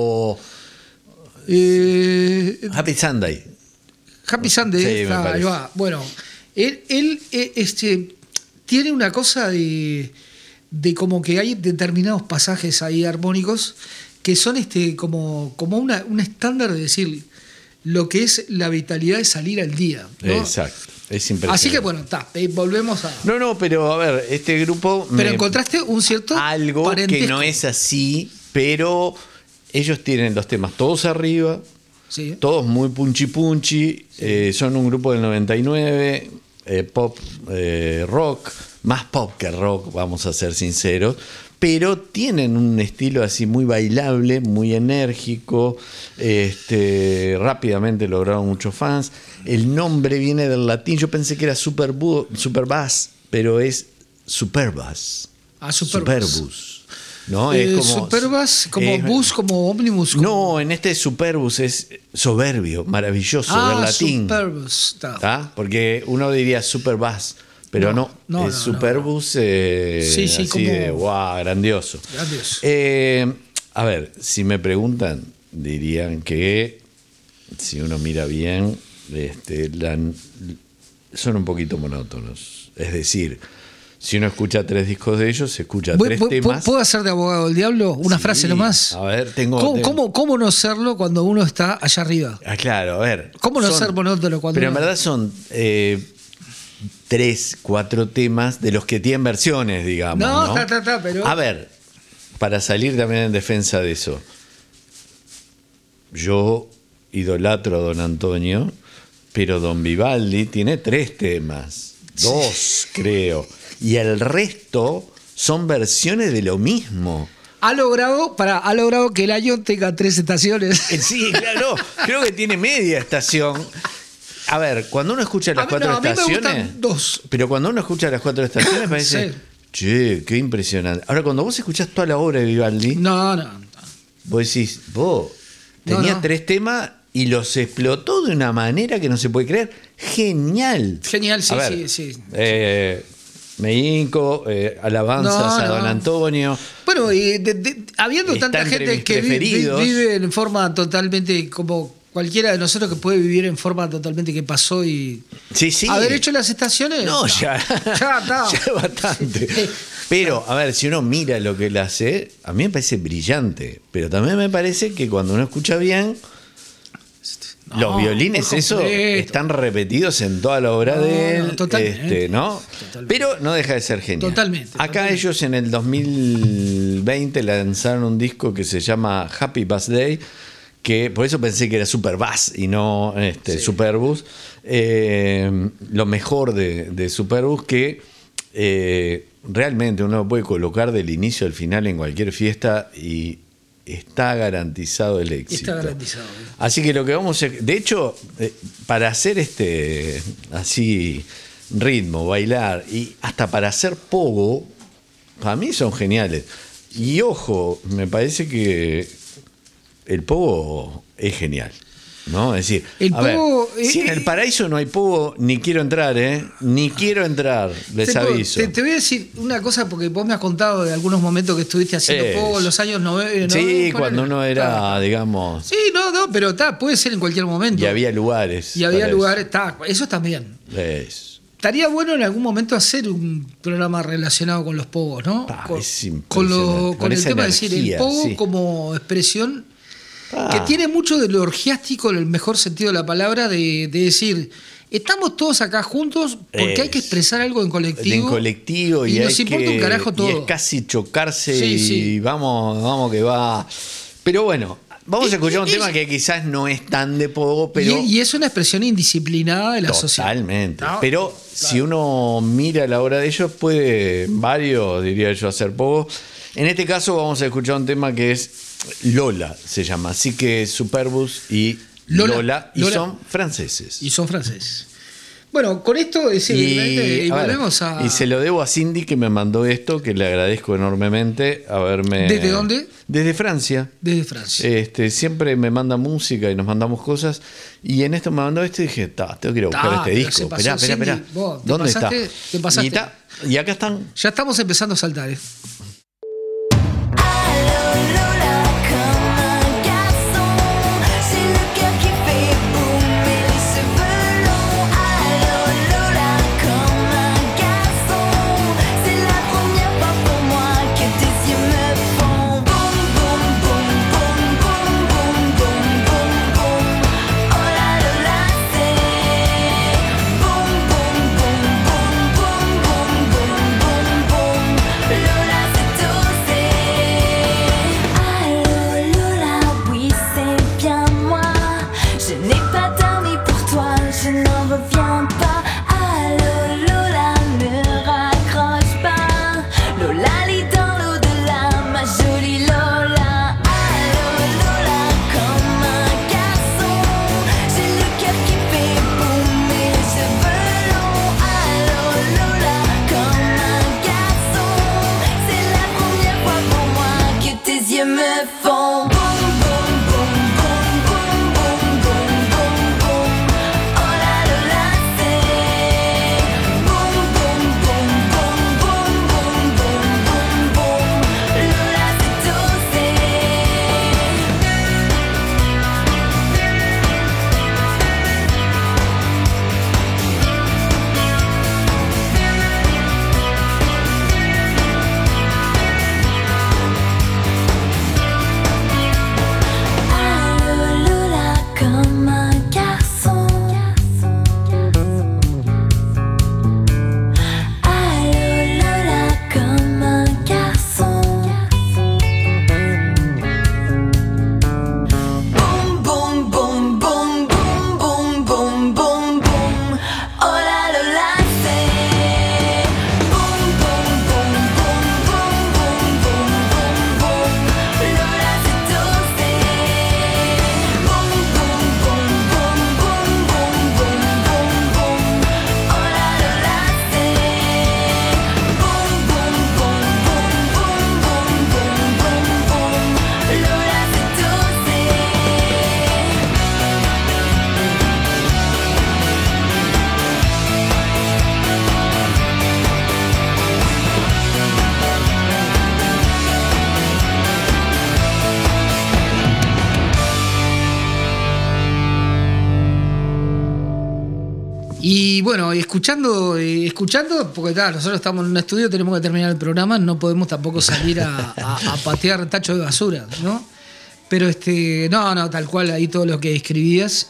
Happy Sunday. Happy Sunday, sí, ahí va. Bueno, él tiene una cosa de como que hay determinados pasajes ahí armónicos que son como un estándar de decir lo que es la vitalidad de salir al día, ¿no? Exacto, es impresionante. Así que bueno, volvemos a... No, pero a ver, este grupo... Pero encontraste un cierto algo parentesco. Que no es así, pero ellos tienen los temas todos arriba. Sí. Todos muy punchi, son un grupo del 99, pop, rock, más pop que rock, vamos a ser sinceros, pero tienen un estilo así muy bailable, muy enérgico, rápidamente lograron muchos fans. El nombre viene del latín, yo pensé que era Superbass, pero es Superbass. Superbus. ¿No? Es como Superbass, como bus, como ómnibus. No, en este Superbus es soberbio, maravilloso, del latín. Superbus, ¿Tá? Porque uno diría Superbass, pero no es Superbus, sí, así como... de wow, grandioso. A ver, si me preguntan, dirían que si uno mira bien, son un poquito monótonos. Es decir, si uno escucha 3 discos de ellos, se escucha 3 temas. ¿Puedo hacer de abogado del diablo? Una frase nomás. A ver, ¿Cómo no serlo cuando uno está allá arriba? Claro, a ver. ¿Cómo no ser monótono cuando Pero en verdad son 3, 4 temas de los que tienen versiones, digamos. No, pero... A ver, para salir también en defensa de eso. Yo idolatro a Don Antonio, pero Don Vivaldi tiene 3 temas. 2, creo. Y el resto son versiones de lo mismo. Ha logrado que el año tenga 3 estaciones. Sí, claro. Creo que tiene media estación. A ver, cuando uno escucha las 4 estaciones. A mí me gustan 2. Pero cuando uno escucha las 4 estaciones parece. Sí. Che, qué impresionante. Ahora, cuando vos escuchás toda la obra de Vivaldi. No. Vos decís, tenía 3 temas y los explotó de una manera que no se puede creer. Genial. Genial, sí, a ver, sí. Me hinco, alabanzas a Don Antonio. Bueno, y habiendo tanta gente que vive en forma totalmente como cualquiera de nosotros que puede vivir en forma totalmente que pasó y sí. haber hecho las estaciones. Ya bastante. Pero, a ver, si uno mira lo que él hace, a mí me parece brillante. Pero también me parece que cuando uno escucha bien, los violines, eso, están repetidos en toda la obra de él. Totalmente. Pero no deja de ser genial. Totalmente. Acá ellos en el 2020 lanzaron un disco que se llama Happy Birthday, que por eso pensé que era Superbass y no Superbus. Lo mejor de Superbus, que realmente uno puede colocar del inicio al final en cualquier fiesta y está garantizado el éxito. Está garantizado. Así que lo que vamos a... De hecho, para hacer así ritmo, bailar y hasta para hacer pogo, para mí son geniales. Y ojo, me parece que el pogo es genial, ¿no? Es decir, El pogo, si en el paraíso no hay pogo, ni quiero entrar, ni quiero entrar, les aviso. Te voy a decir una cosa, porque vos me has contado de algunos momentos que estuviste haciendo pogo en los años 90. Sí, cuando uno era, digamos... Sí, no, pero puede ser en cualquier momento. Y había lugares. Y había lugares, eso también. Estaría bueno en algún momento hacer un programa relacionado con los pogos, ¿no? Con el tema de decir el pogo como expresión que tiene mucho de lo orgiástico, en el mejor sentido de la palabra, de decir, estamos todos acá juntos porque hay que expresar algo en colectivo. Y nos importa un carajo todo. Y es casi chocarse vamos que va. Pero bueno, vamos a escuchar un tema que quizás no es tan de pogo, pero... Y es una expresión indisciplinada de la sociedad. Totalmente. ¿No? Pero si uno mira la obra de ellos, varios, diría yo, hacer pogo. En este caso vamos a escuchar un tema que es Lola, se llama. Así que Superbus y Lola. Son franceses. Bueno, con esto volvemos a... Y se lo debo a Cindy, que me mandó esto, que le agradezco enormemente haberme... ¿Desde dónde? Desde Francia. Siempre me manda música y nos mandamos cosas. Y en esto me mandó esto y dije, tengo que ir a buscar este disco. Esperá. ¿Dónde está? Te pasaste. Y acá están. Ya estamos empezando a saltar, Y bueno, escuchando, porque nosotros estamos en un estudio, tenemos que terminar el programa, no podemos tampoco salir a patear tacho de basura, ¿no? Pero no, tal cual, ahí todo lo que escribías.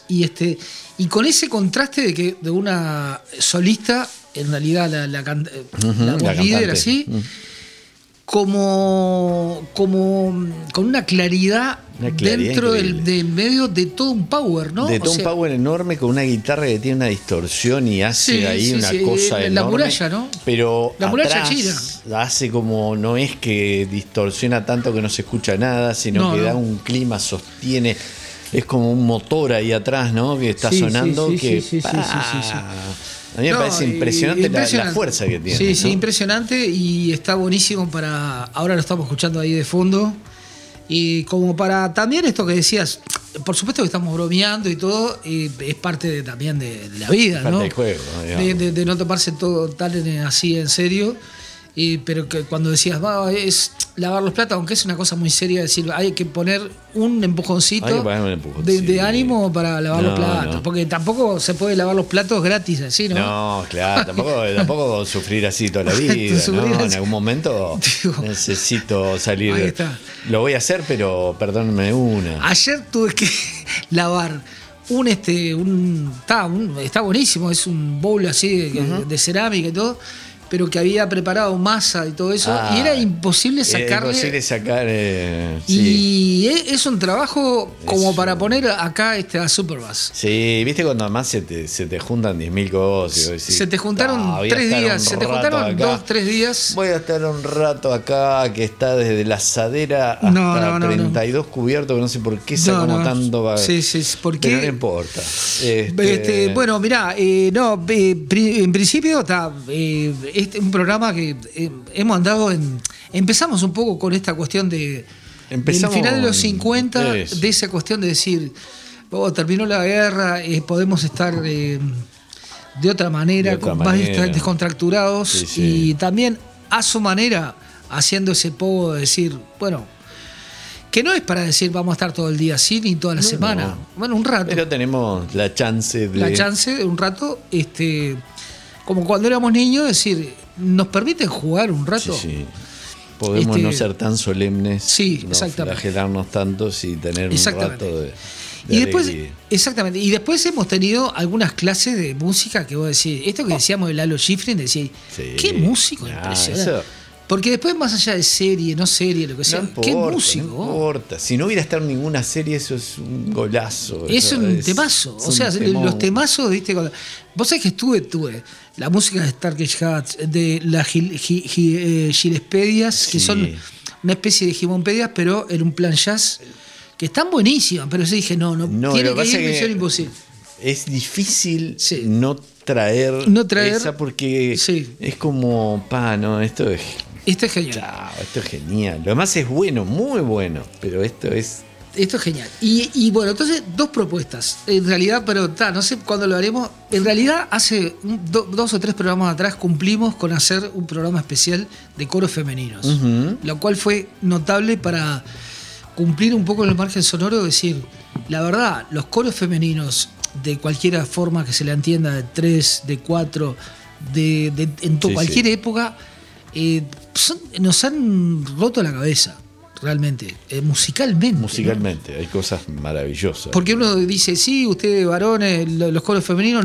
Y con ese contraste de una solista, en realidad la voz líder así, como con una claridad dentro del medio de todo un power, ¿no? De todo un power enorme, con una guitarra que tiene una distorsión y hace una cosa enorme. La muralla, ¿no? Pero la muralla atrás china hace como, no es que distorsiona tanto que no se escucha nada, sino que da un clima, sostiene. Es como un motor ahí atrás, ¿no? Que está sonando. A mí me parece impresionante la fuerza que tiene. Sí, ¿no? impresionante, y está buenísimo para... Ahora lo estamos escuchando ahí de fondo. Y como para también esto que decías, por supuesto que estamos bromeando y todo, es parte también de la vida, parte ¿no? del juego, de no tomarse todo tan así en serio. Pero que cuando decías, es lavar los platos, aunque es una cosa muy seria, decir, hay que poner un empujoncito, de ánimo para lavar los platos, porque tampoco se puede lavar los platos gratis así, ¿no? No, claro, tampoco sufrir así toda la vida, ¿no? En algún momento necesito salir. Ahí está. Lo voy a hacer, pero perdónenme una. Ayer tuve que lavar está buenísimo, es un bowl así de cerámica y todo, pero que había preparado masa y todo eso, y era imposible sacarle. Y es un trabajo como para poner acá a Superbass. Sí, viste cuando además se te juntan 10.000 cosas. Decís, se te juntaron 3 días, se te juntaron 2-3 días. Voy a estar un rato acá, que está desde la asadera hasta 32 cubiertos, que no sé por qué sacó tanto. Sí, ¿por qué? Pero no importa. Bueno, mirá, en principio está... un programa que hemos andado empezamos un poco con esta cuestión del final de los 50, de esa cuestión de decir, terminó la guerra, podemos estar de otra manera, más descontracturados, y también a su manera haciendo ese poco de decir, bueno, que no es para decir vamos a estar todo el día así ni toda la semana, bueno, un rato. Pero tenemos la chance de un rato, como cuando éramos niños, decir, ¿nos permiten jugar un rato? Sí. Podemos no ser tan solemnes, no flagelarnos tanto y tener un rato de y después, alegría. Exactamente. Y después hemos tenido algunas clases de música que vos decís, esto que decíamos de Lalo Schifrin, decís, qué músico impresionante. Porque después, más allá de serie, no serie, lo que sea, qué músico. No importa. Si no hubiera estado en ninguna serie, eso es un golazo. Es un temazo. O sea, los temazos, ¿viste? Vos sabés que tuve la música de Starkey Hats, de las Gillespedias, que son una especie de Gimonpedias, pero en un plan jazz, que están buenísimas. Pero yo dije, no tiene que ir Misión Imposible. Es difícil no traer esa, porque es como, esto es genial. Chao, esto es genial. Lo demás es bueno, muy bueno, pero esto es genial. Y bueno, entonces 2 propuestas. En realidad, pero no sé cuándo lo haremos. En realidad, hace 2 o 3 programas atrás cumplimos con hacer un programa especial de coros femeninos. Lo cual fue notable para cumplir un poco el margen sonoro, decir, la verdad, los coros femeninos, de cualquier forma que se le entienda, de 3, de 4, cualquier época, nos han roto la cabeza, realmente, musicalmente. Musicalmente, ¿no? Hay cosas maravillosas. Porque uno dice, sí, ustedes varones, los coros femeninos,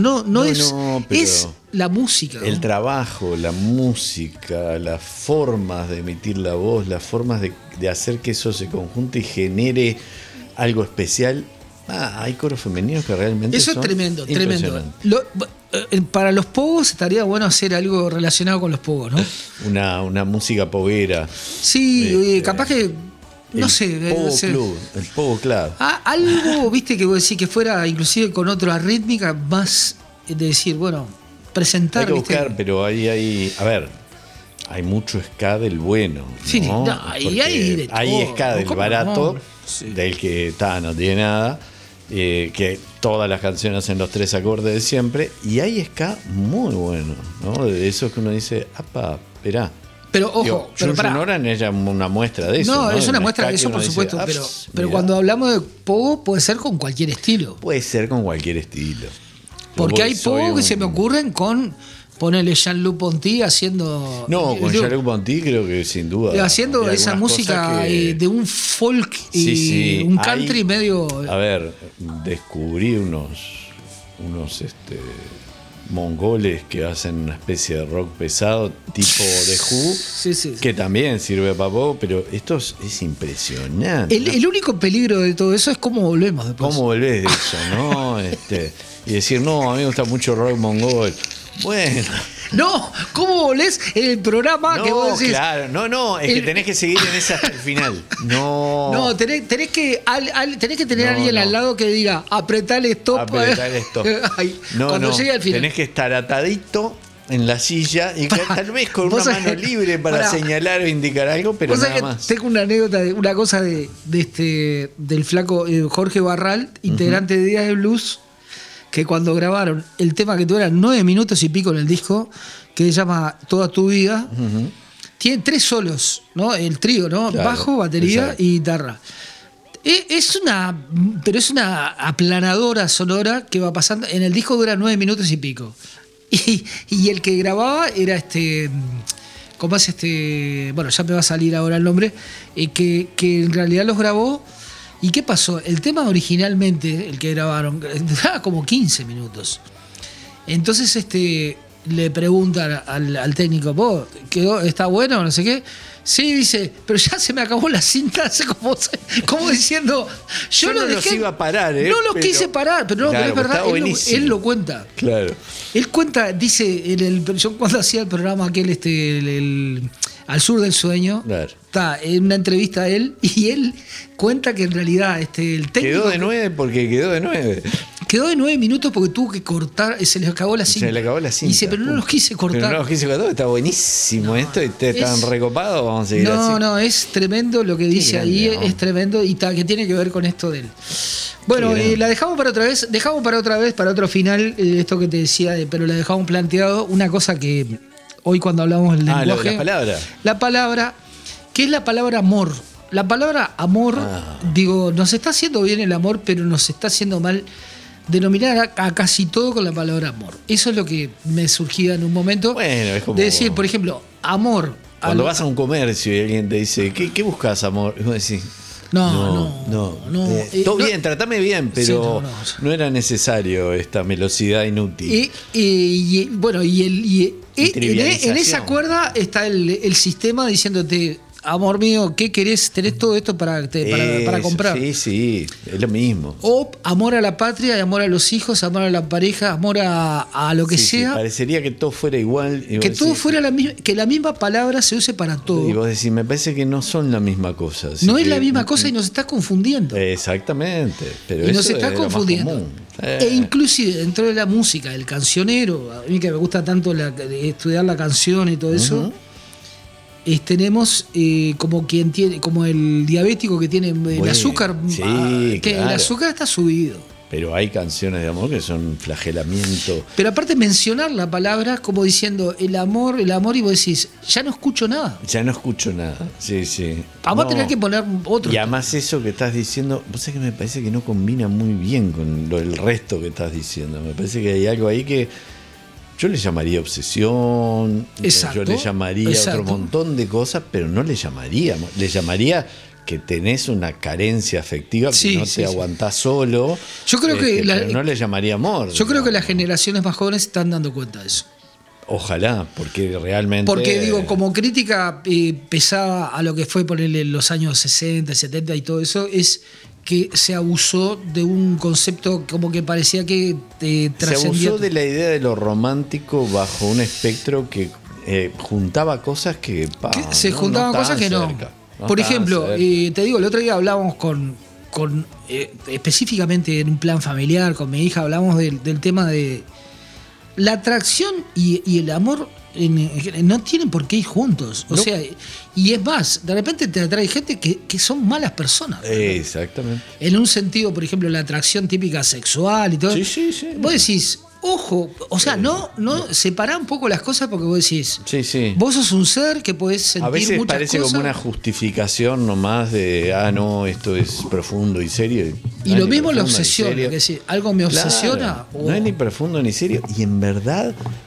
es la música. El trabajo, la música, las formas de emitir la voz, las formas de hacer que eso se conjunte y genere algo especial. Hay coros femeninos que realmente eso son es tremendo. Para los pogos estaría bueno hacer algo relacionado con los pogos, ¿no? Una música poguera. Sí, capaz que no sé. El pogo club. Algo, viste, que vos decís que fuera inclusive con otra rítmica, más de decir, bueno, presentar. Hay que buscar, pero hay mucho ska del bueno. Sí, ¿no? Y hay de todo. Hay ska del barato, del que no tiene nada. Que todas las canciones hacen los 3 acordes de siempre, y hay ska muy bueno, ¿no? De esos que uno dice, esperá. Pero ojo, Noran es una muestra de eso. No, es una muestra de eso, por supuesto. Pero cuando hablamos de pogo, puede ser con cualquier estilo. Puede ser con cualquier estilo. Porque hay pogo que se me ocurren con ponerle Jean-Luc Ponty haciendo. No, con Jean-Luc Ponty creo que sin duda. Haciendo esa música de un folk y un country medio. A ver, descubrí unos mongoles que hacen una especie de rock pesado, tipo The Who, Sí. que también sirve para poco, pero esto es impresionante. El único peligro de todo eso es cómo volvemos después. ¿Cómo volvés de eso, no? Y decir, no, a mí me gusta mucho rock mongol. Bueno. No, ¿cómo volvés en el programa que vos decís? Claro, no, es que tenés que seguir en ese hasta el final. No, tenés que tener a alguien al lado que diga, apretale stop. Apretale stop. Ay, cuando llegue al final. Tenés que estar atadito en la silla y tal vez con una mano libre para señalar o indicar algo, pero nada más. Tengo una anécdota, una cosa del flaco Jorge Barral, integrante de Días de Blues, que cuando grabaron el tema que dura 9 minutos y pico en el disco, que se llama Toda tu vida, tiene 3 solos, ¿no? El trío, ¿no? Claro, bajo, batería y guitarra. Es una aplanadora sonora que va pasando. En el disco dura 9 minutos y pico. Y el que grababa era ¿cómo es bueno, ya me va a salir ahora el nombre, que en realidad los grabó. ¿Y qué pasó? El tema originalmente, el que grabaron, duraba como 15 minutos. Entonces le preguntan al técnico, ¿vos está bueno o no sé qué? Sí, dice, pero ya se me acabó la cinta, como diciendo, yo no los iba a parar, No los quise parar, pero claro, es verdad, él lo cuenta. Claro. Él cuenta, dice, yo cuando hacía el programa aquel, Al Sur del Sueño, claro, está en una entrevista a él, y él cuenta que en realidad el técnico... Quedó de 9 porque quedó de 9. Quedó de 9 minutos porque tuvo que cortar, se le acabó la cinta. Se le acabó la cinta. Y dice, pero no los quise cortar. Pero no los quise cortar, está buenísimo esto, y ustedes están recopados, vamos a seguir así. No, es tremendo lo que dice ahí, es tremendo, y que tiene que ver con esto de él. Bueno, la dejamos para otra vez, para otro final, esto que te decía, pero la dejamos planteado, una cosa que hoy cuando hablamos del lenguaje... la palabra. La palabra, que es la palabra amor. La palabra amor, nos está haciendo bien el amor, pero nos está haciendo mal denominar a casi todo con la palabra amor. Eso es lo que me surgía en un momento. Bueno, es como... De decir, por ejemplo, amor. Cuando vas a un comercio y alguien te dice, ¿qué buscas, amor? Y vos decís... No. Todo bien, tratame bien, pero no era necesario esta velocidad inútil. En esa cuerda está el sistema diciéndote, amor mío, ¿qué querés? Tenés todo esto para comprar. Sí, es lo mismo. O amor a la patria, amor a los hijos, amor a la pareja, amor a lo que sea. Sí, parecería que todo fuera igual. Que todo fuera la misma, que la misma palabra se use para todo. Y vos decís, me parece que no son la misma cosa. No es la misma cosa y nos está confundiendo. Exactamente. Pero y nos está confundiendo. E inclusive dentro de la música, del cancionero, a mí que me gusta tanto estudiar la canción y todo eso, tenemos como quien tiene, como el diabético que tiene el azúcar, que claro, el azúcar está subido. Pero hay canciones de amor que son flagelamiento. Pero aparte mencionar la palabra como diciendo el amor, y vos decís, ya no escucho nada. Sí. Vamos a tener que poner otro. Y además eso que estás diciendo, vos sabés que me parece que no combina muy bien con el resto que estás diciendo. Me parece que hay algo ahí que yo le llamaría obsesión. Exacto, yo le llamaría otro montón de cosas, pero no le llamaría. Le llamaría que tenés una carencia afectiva que no te aguantás solo. Yo creo pero no le llamaría amor. Yo creo que las generaciones más jóvenes están dando cuenta de eso. Ojalá, porque realmente... Porque digo, como crítica pesada a lo que fue ponerle los años 60, 70 y todo eso, es que se abusó de un concepto como que parecía que trascendía. Se abusó de la idea de lo romántico bajo un espectro que juntaba cosas que se juntaban cosas que no. Por ejemplo, te digo, el otro día hablábamos con específicamente en un plan familiar, con mi hija, hablamos del tema de la atracción y el amor no tienen por qué ir juntos. O sea, y es más, de repente te atrae gente que son malas personas. Exactamente. En un sentido, por ejemplo, la atracción típica sexual y todo. Sí. Vos decís, ojo, o sea, no separá un poco las cosas porque vos decís, vos sos un ser que podés sentir muchas cosas. A veces parece como una justificación nomás de, no, esto es profundo y serio. Y lo mismo la obsesión, que si algo me obsesiona. No es ni profundo ni serio. Y en verdad,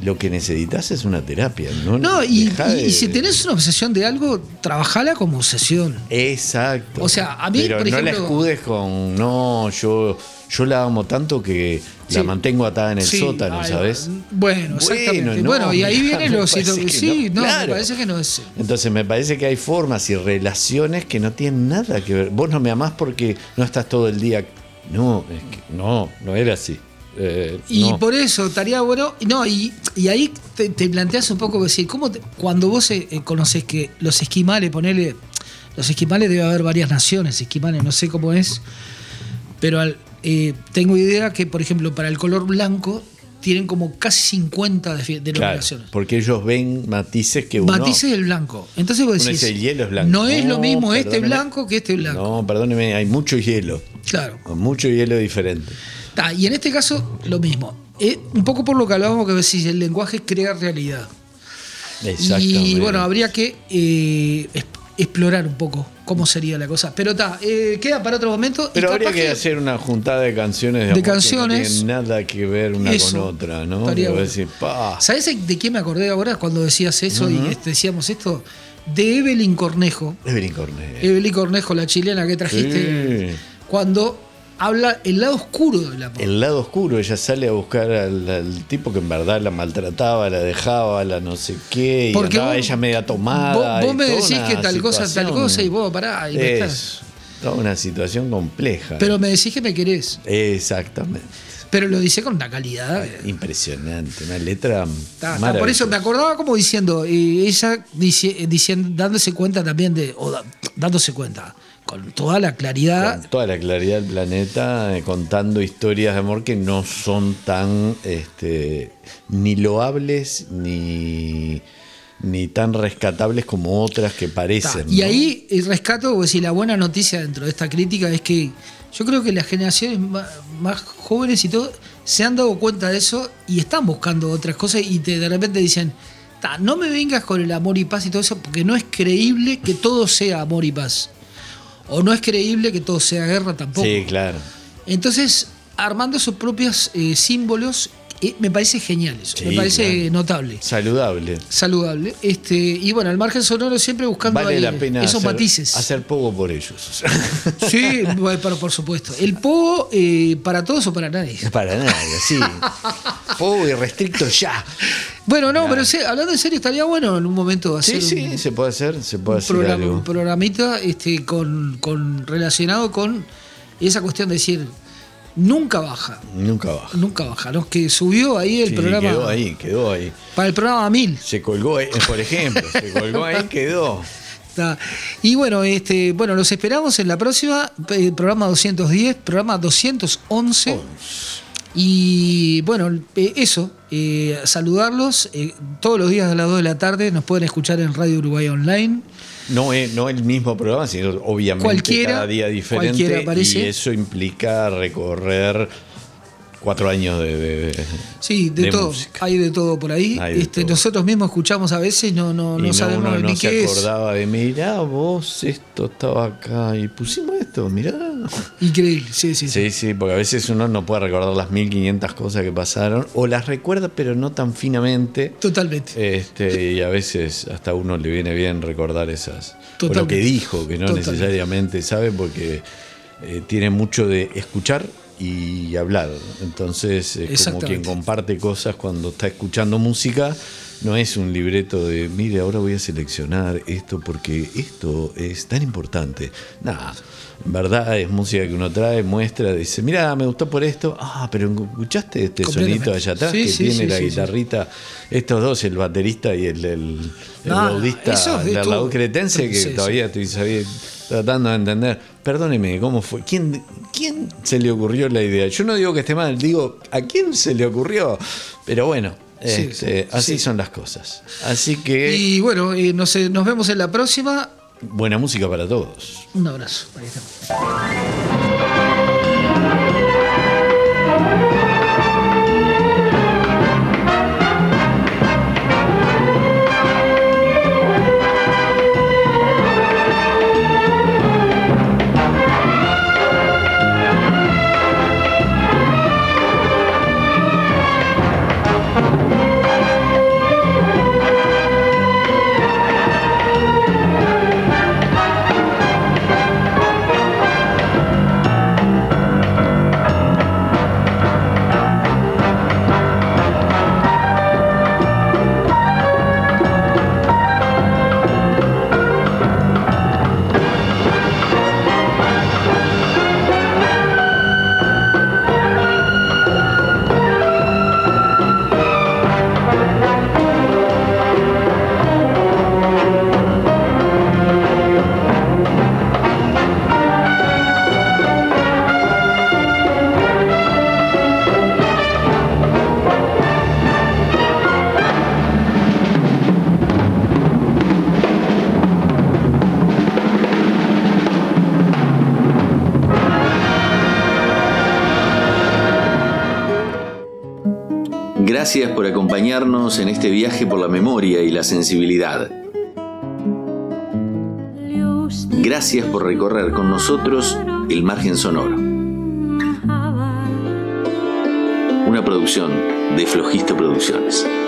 lo que necesitas es una terapia. No, y Dejá de- si tenés una obsesión de algo, trabajala como obsesión. Exacto. O sea, a mí, pero por no la ejemplo- escudes con, no, yo la amo tanto que Sí. la mantengo atada en el Sí, sótano, ahí ¿sabes? va. Bueno, exactamente. no, Bueno, y ahí mirá, vienen me los... parece que Sí, no, claro. me parece que no es... Entonces me parece que hay formas y relaciones que no tienen nada que ver. Vos no me amás porque no estás todo el día. No, es que no era así. Y No. por eso estaría bueno. No, y ahí te planteas un poco decir, cuando vos conoces que los esquimales, ponele. Los esquimales debe haber varias naciones, esquimales, no sé cómo es. Pero tengo idea que, por ejemplo, para el color blanco tienen como casi 50 Claro, denominaciones. porque ellos ven matices que uno. Matices del blanco. Entonces vos Uno decís, dice, el hielo es blanco. no es lo mismo este perdóneme. blanco que este blanco. No, perdóneme, hay mucho hielo. Claro. Mucho hielo diferente. Y en este caso, lo mismo. Un poco por lo que hablábamos, que decís, el lenguaje crea realidad. Exactamente. Y bueno, habría que explorar un poco cómo sería la cosa. Pero queda para otro momento. Pero y habría capaz que hacer una juntada de canciones De amor canciones. que no tienen nada que ver una Eso, con otra, ¿no? estaría Que vos bueno. decís, pa. ¿Sabés de quién me acordé ahora cuando decías eso y decíamos esto? De Evelyn Cornejo. Evelyn Cornejo. Evelyn Cornejo, la chilena que trajiste. Sí. Cuando habla el lado oscuro del amor. El lado oscuro, ella sale a buscar al tipo que en verdad la maltrataba, la dejaba, la no sé qué, y Porque andaba vos- ella media tomada. Vos y me toda decís una que tal cosa, situación. y vos pará. Y me estás- Es toda una situación compleja. Pero me decís que me querés. Exactamente. Pero lo dice con una calidad. Impresionante, una letra Por maravillosa. eso me acordaba como diciendo, ella diciendo, dándose cuenta también dándose cuenta, con toda la claridad. Con toda la claridad del planeta, contando historias de amor que no son tan ni loables ni tan rescatables como otras que parecen. Y ¿no? ahí rescato, pues, la buena noticia dentro de esta crítica es que yo creo que las generaciones más jóvenes y todo se han dado cuenta de eso y están buscando otras cosas y de repente dicen, no me vengas con el amor y paz y todo eso, porque no es creíble que todo sea amor y paz. O no es creíble que todo sea guerra tampoco. Sí, claro. Entonces, armando sus propios símbolos, me parece genial eso. Sí, me parece claro. notable. Saludable. Saludable. Y bueno, al margen sonoro siempre buscando Vale ahí la pena esos matices. hacer poco por ellos. Sí, bueno, pero por supuesto. El pogo, ¿para todos o para nadie? Para nadie, sí. Poco y restricto ya. Bueno, no, Claro. pero sí, hablando en serio, estaría bueno en un momento hacer Sí, se puede hacer algo. un programita con relacionado con esa cuestión de decir, nunca baja. Nunca baja. Nunca baja, ¿no? Que subió ahí el Sí, programa. quedó ahí. Para el programa 1000. Se colgó ahí, por ejemplo, quedó. Está. Y bueno, los esperamos en la próxima, programa 210, programa 211. Y bueno, eso, saludarlos. Todos los días a las 2 de la tarde nos pueden escuchar en Radio Uruguay Online. No el mismo programa, sino obviamente Cualquiera, cada día diferente. cualquiera aparece. Y eso implica recorrer 4 años de Sí, de todo. música. Hay de todo por ahí. Hay de todo. Nosotros mismos escuchamos a veces, no Y sabemos uno ni no qué se es. acordaba de, mirá vos, esto estaba acá y pusimos esto, mirá. Increíble, sí. Sí, porque a veces uno no puede recordar las 1500 cosas que pasaron, o las recuerda pero no tan finamente. Totalmente. Y a veces hasta a uno le viene bien recordar esas. O lo Totalmente. que dijo, que no Totalmente. necesariamente sabe, porque tiene mucho de escuchar y hablar. Entonces, como Exactamente. quien comparte cosas cuando está escuchando música, no es un libreto de, mire, ahora voy a seleccionar esto porque esto es tan importante. Nada, en verdad es música que uno trae, muestra, dice, mira, me gustó por esto. Pero ¿escuchaste este Completamente. sonito allá atrás Sí, que sí, tiene sí, la sí, guitarrita? Estos dos, el baterista y el laudista eso es de del todo. laúd cretense, que Sí, sí. todavía estoy tratando de entender. Perdóneme, ¿cómo fue? ¿Quién se le ocurrió la idea? Yo no digo que esté mal, digo, ¿a quién se le ocurrió? Pero bueno, Sí, así sí. son las cosas. Así que Y bueno, nos vemos en la próxima. buena música para todos. Un abrazo. Ahí estamos. Gracias por acompañarnos en este viaje por la memoria y la sensibilidad. Gracias por recorrer con nosotros el margen sonoro. Una producción de Flojisto Producciones.